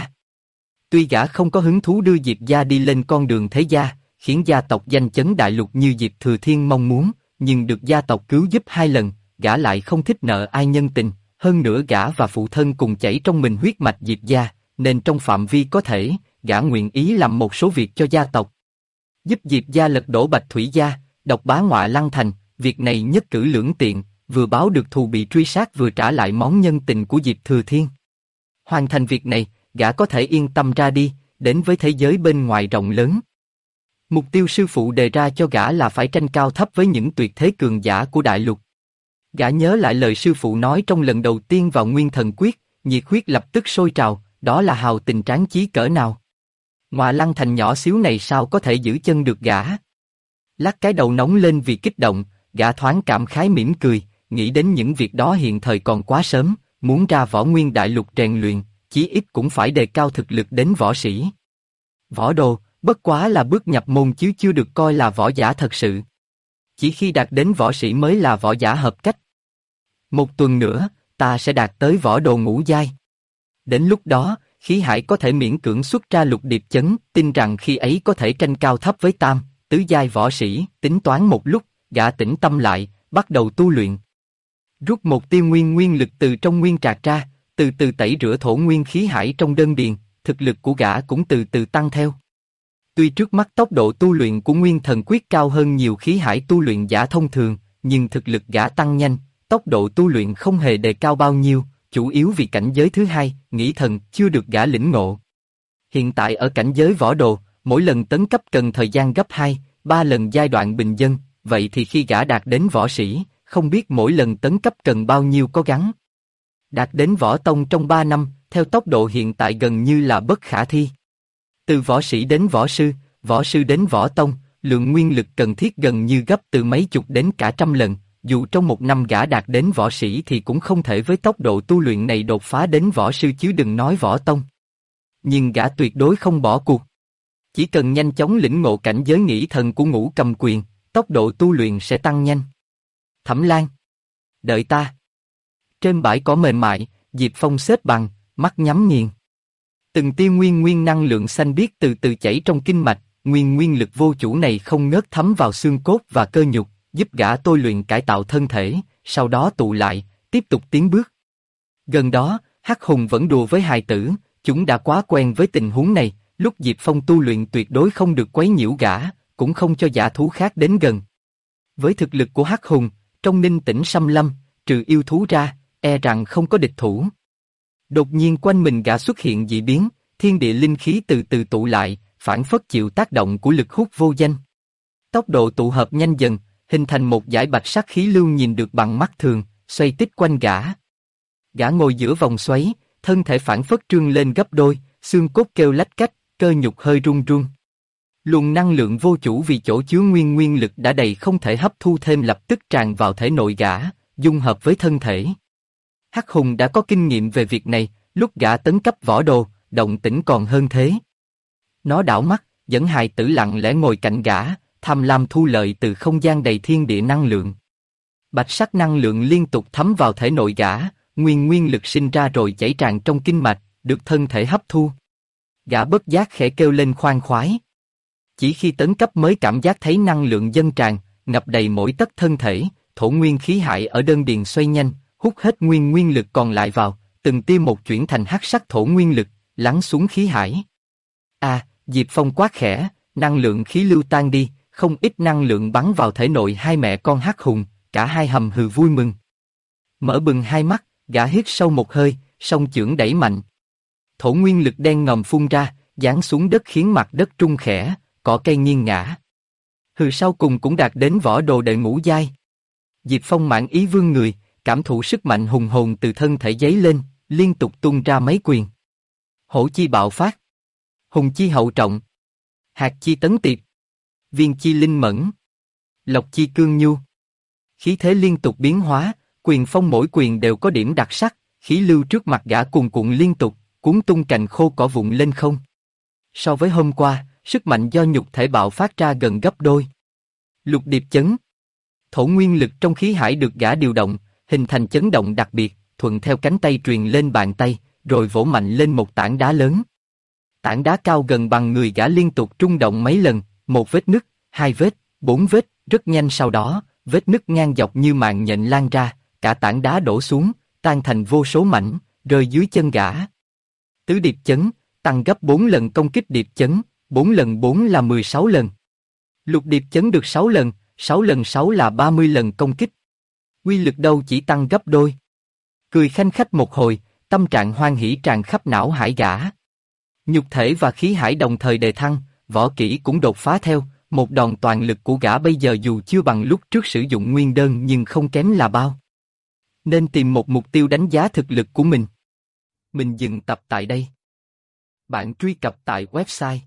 Tuy gã không có hứng thú đưa Diệp gia đi lên con đường thế gia, khiến gia tộc danh chấn đại lục như Diệp Thừa Thiên mong muốn, nhưng được gia tộc cứu giúp 2 lần, gã lại không thích nợ ai nhân tình, hơn nữa gã và phụ thân cùng chảy trong mình huyết mạch Diệp gia, nên trong phạm vi có thể, gã nguyện ý làm một số việc cho gia tộc. Giúp Diệp gia lật đổ Bạch Thủy gia, độc bá Ngọa Lăng Thành, việc này nhất cử lưỡng tiện, vừa báo được thù bị truy sát vừa trả lại món nhân tình của Diệp Thừa Thiên. Hoàn thành việc này, gã có thể yên tâm ra đi, đến với thế giới bên ngoài rộng lớn. Mục tiêu sư phụ đề ra cho gã là phải tranh cao thấp với những tuyệt thế cường giả của đại lục. Gã nhớ lại lời sư phụ nói trong lần đầu tiên vào Nguyên Thần Quyết, nhiệt huyết lập tức sôi trào, đó là hào tình tráng chí cỡ nào. Ngọa Lăng Thành nhỏ xíu này sao có thể giữ chân được gã? Lắc cái đầu nóng lên vì kích động, gã thoáng cảm khái mỉm cười, nghĩ đến những việc đó hiện thời còn quá sớm, muốn ra Võ Nguyên đại lục rèn luyện, chí ít cũng phải đề cao thực lực đến võ sĩ. Võ đồ, bất quá là bước nhập môn chứ chưa được coi là võ giả thật sự. Chỉ khi đạt đến võ sĩ mới là võ giả hợp cách. 1 tuần nữa, ta sẽ đạt tới võ đồ ngũ giai. Đến lúc đó, khí hải có thể miễn cưỡng xuất ra lục điệp chấn, tin rằng khi ấy có thể tranh cao thấp với tam, tứ giai võ sĩ. Tính toán một lúc, gã tĩnh tâm lại, bắt đầu tu luyện. Rút một tia nguyên lực từ trong nguyên trạc ra, từ từ tẩy rửa thổ nguyên khí hải trong đơn điền, thực lực của gã cũng từ từ tăng theo. Tuy trước mắt tốc độ tu luyện của Nguyên Thần Quyết cao hơn nhiều khí hải tu luyện giả thông thường, nhưng thực lực gã tăng nhanh, tốc độ tu luyện không hề đề cao bao nhiêu, chủ yếu vì cảnh giới thứ hai, nghĩ thần, chưa được gã lĩnh ngộ. Hiện tại ở cảnh giới võ đồ, mỗi lần tấn cấp cần thời gian gấp 2-3 lần giai đoạn bình dân, vậy thì khi gã đạt đến võ sĩ, không biết mỗi lần tấn cấp cần bao nhiêu có gắng. Đạt đến võ tông trong 3 năm, theo tốc độ hiện tại gần như là bất khả thi. Từ võ sĩ đến võ sư đến võ tông, lượng nguyên lực cần thiết gần như gấp từ mấy chục đến cả trăm lần, dù trong 1 năm gã đạt đến võ sĩ thì cũng không thể với tốc độ tu luyện này đột phá đến võ sư chứ đừng nói võ tông. Nhưng gã tuyệt đối không bỏ cuộc. Chỉ cần nhanh chóng lĩnh ngộ cảnh giới nghĩ thần của Ngũ Cầm Quyền, tốc độ tu luyện sẽ tăng nhanh. Thẩm Lan, đợi ta. Trên bãi cỏ mềm mại, Diệp Phong xếp bằng, mắt nhắm nghiền. Từng tia nguyên năng lượng xanh biếc từ từ chảy trong kinh mạch, nguyên lực vô chủ này không ngớt thấm vào xương cốt và cơ nhục, giúp gã tôi luyện cải tạo thân thể, sau đó tụ lại, tiếp tục tiến bước. Gần đó, Hắc Hùng vẫn đùa với hài tử, chúng đã quá quen với tình huống này, lúc Diệp Phong tu luyện tuyệt đối không được quấy nhiễu gã, cũng không cho dã thú khác đến gần. Với thực lực của Hắc Hùng, trong Ninh Tĩnh Xâm Lâm, trừ yêu thú ra, e rằng không có địch thủ. Đột nhiên quanh mình gã xuất hiện dị biến, thiên địa linh khí từ từ tụ lại, phản phất chịu tác động của lực hút vô danh. Tốc độ tụ hợp nhanh dần, hình thành một dải bạch sắc khí lưu nhìn được bằng mắt thường, xoay tích quanh gã. Gã ngồi giữa vòng xoáy, thân thể phản phất trương lên gấp đôi, xương cốt kêu lách cách, cơ nhục hơi run run. Luồng năng lượng vô chủ vì chỗ chứa nguyên lực đã đầy không thể hấp thu thêm lập tức tràn vào thể nội gã, dung hợp với thân thể. Hắc Hùng đã có kinh nghiệm về việc này, lúc gã tấn cấp võ đồ, động tĩnh còn hơn thế. Nó đảo mắt, dẫn hài tử lặng lẽ ngồi cạnh gã, tham lam thu lợi từ không gian đầy thiên địa năng lượng. Bạch sắc năng lượng liên tục thấm vào thể nội gã, nguyên lực sinh ra rồi chảy tràn trong kinh mạch, được thân thể hấp thu. Gã bất giác khẽ kêu lên khoan khoái. Chỉ khi tấn cấp mới cảm giác thấy năng lượng dâng tràn, ngập đầy mỗi tấc thân thể, thổ nguyên khí hải ở đơn điền xoay nhanh, hút hết nguyên lực còn lại vào, từng tia một chuyển thành hắc sắc thổ nguyên lực, lắng xuống khí hải. Diệp Phong quát khẽ, năng lượng khí lưu tan đi, không ít năng lượng bắn vào thể nội hai mẹ con Hắc Hùng, cả hai hầm hừ vui mừng. Mở bừng hai mắt, gã hít sâu một hơi, song chưởng đẩy mạnh. Thổ nguyên lực đen ngòm phun ra, giáng xuống đất khiến mặt đất trung khẽ, cỏ cây nghiêng ngã. Sau cùng cũng đạt đến võ đồ đệ ngũ giai. Diệp Phong mãn ý vươn người, cảm thụ sức mạnh hùng hồn từ thân thể dấy lên, liên tục tung ra mấy quyền. Hổ chi bạo phát, hùng chi hậu trọng, hạt chi tấn tiệp, viên chi linh mẫn, lộc chi cương nhu. Khí thế liên tục biến hóa, quyền phong mỗi quyền đều có điểm đặc sắc, khí lưu trước mặt gã cuồn cuộn liên tục, cuốn tung cành khô cỏ vụn lên không. So với hôm qua, sức mạnh do nhục thể bạo phát ra gần gấp đôi. Lục điệp chấn. Thổ nguyên lực trong khí hải được gã điều động, hình thành chấn động đặc biệt, thuận theo cánh tay truyền lên bàn tay, rồi vỗ mạnh lên một tảng đá lớn. Tảng đá cao gần bằng người gã liên tục rung động mấy lần, một vết nứt, hai vết, bốn vết, rất nhanh sau đó, vết nứt ngang dọc như mạng nhện lan ra, cả tảng đá đổ xuống, tan thành vô số mảnh, rơi dưới chân gã. Tứ điệp chấn, tăng gấp 4 lần công kích điệp chấn, 4 lần 4 là 16 lần. Lục điệp chấn được 6 lần, 6 lần 6 là 30 lần công kích. Uy lực đâu chỉ tăng gấp đôi. Cười khanh khách một hồi, tâm trạng hoan hỉ tràn khắp não hải gã. Nhục thể và khí hải đồng thời đề thăng, võ kỹ cũng đột phá theo, một đòn toàn lực của gã bây giờ dù chưa bằng lúc trước sử dụng nguyên đơn nhưng không kém là bao. Nên tìm một mục tiêu đánh giá thực lực của mình. Mình dừng tập tại đây. Bạn truy cập tại website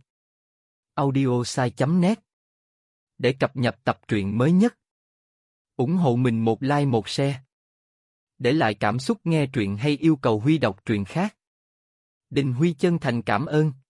audiosai.net để cập nhật tập truyện mới nhất. Ủng hộ mình một like một share. Để lại cảm xúc nghe truyện hay yêu cầu Huy đọc truyện khác. Đình Huy chân thành cảm ơn.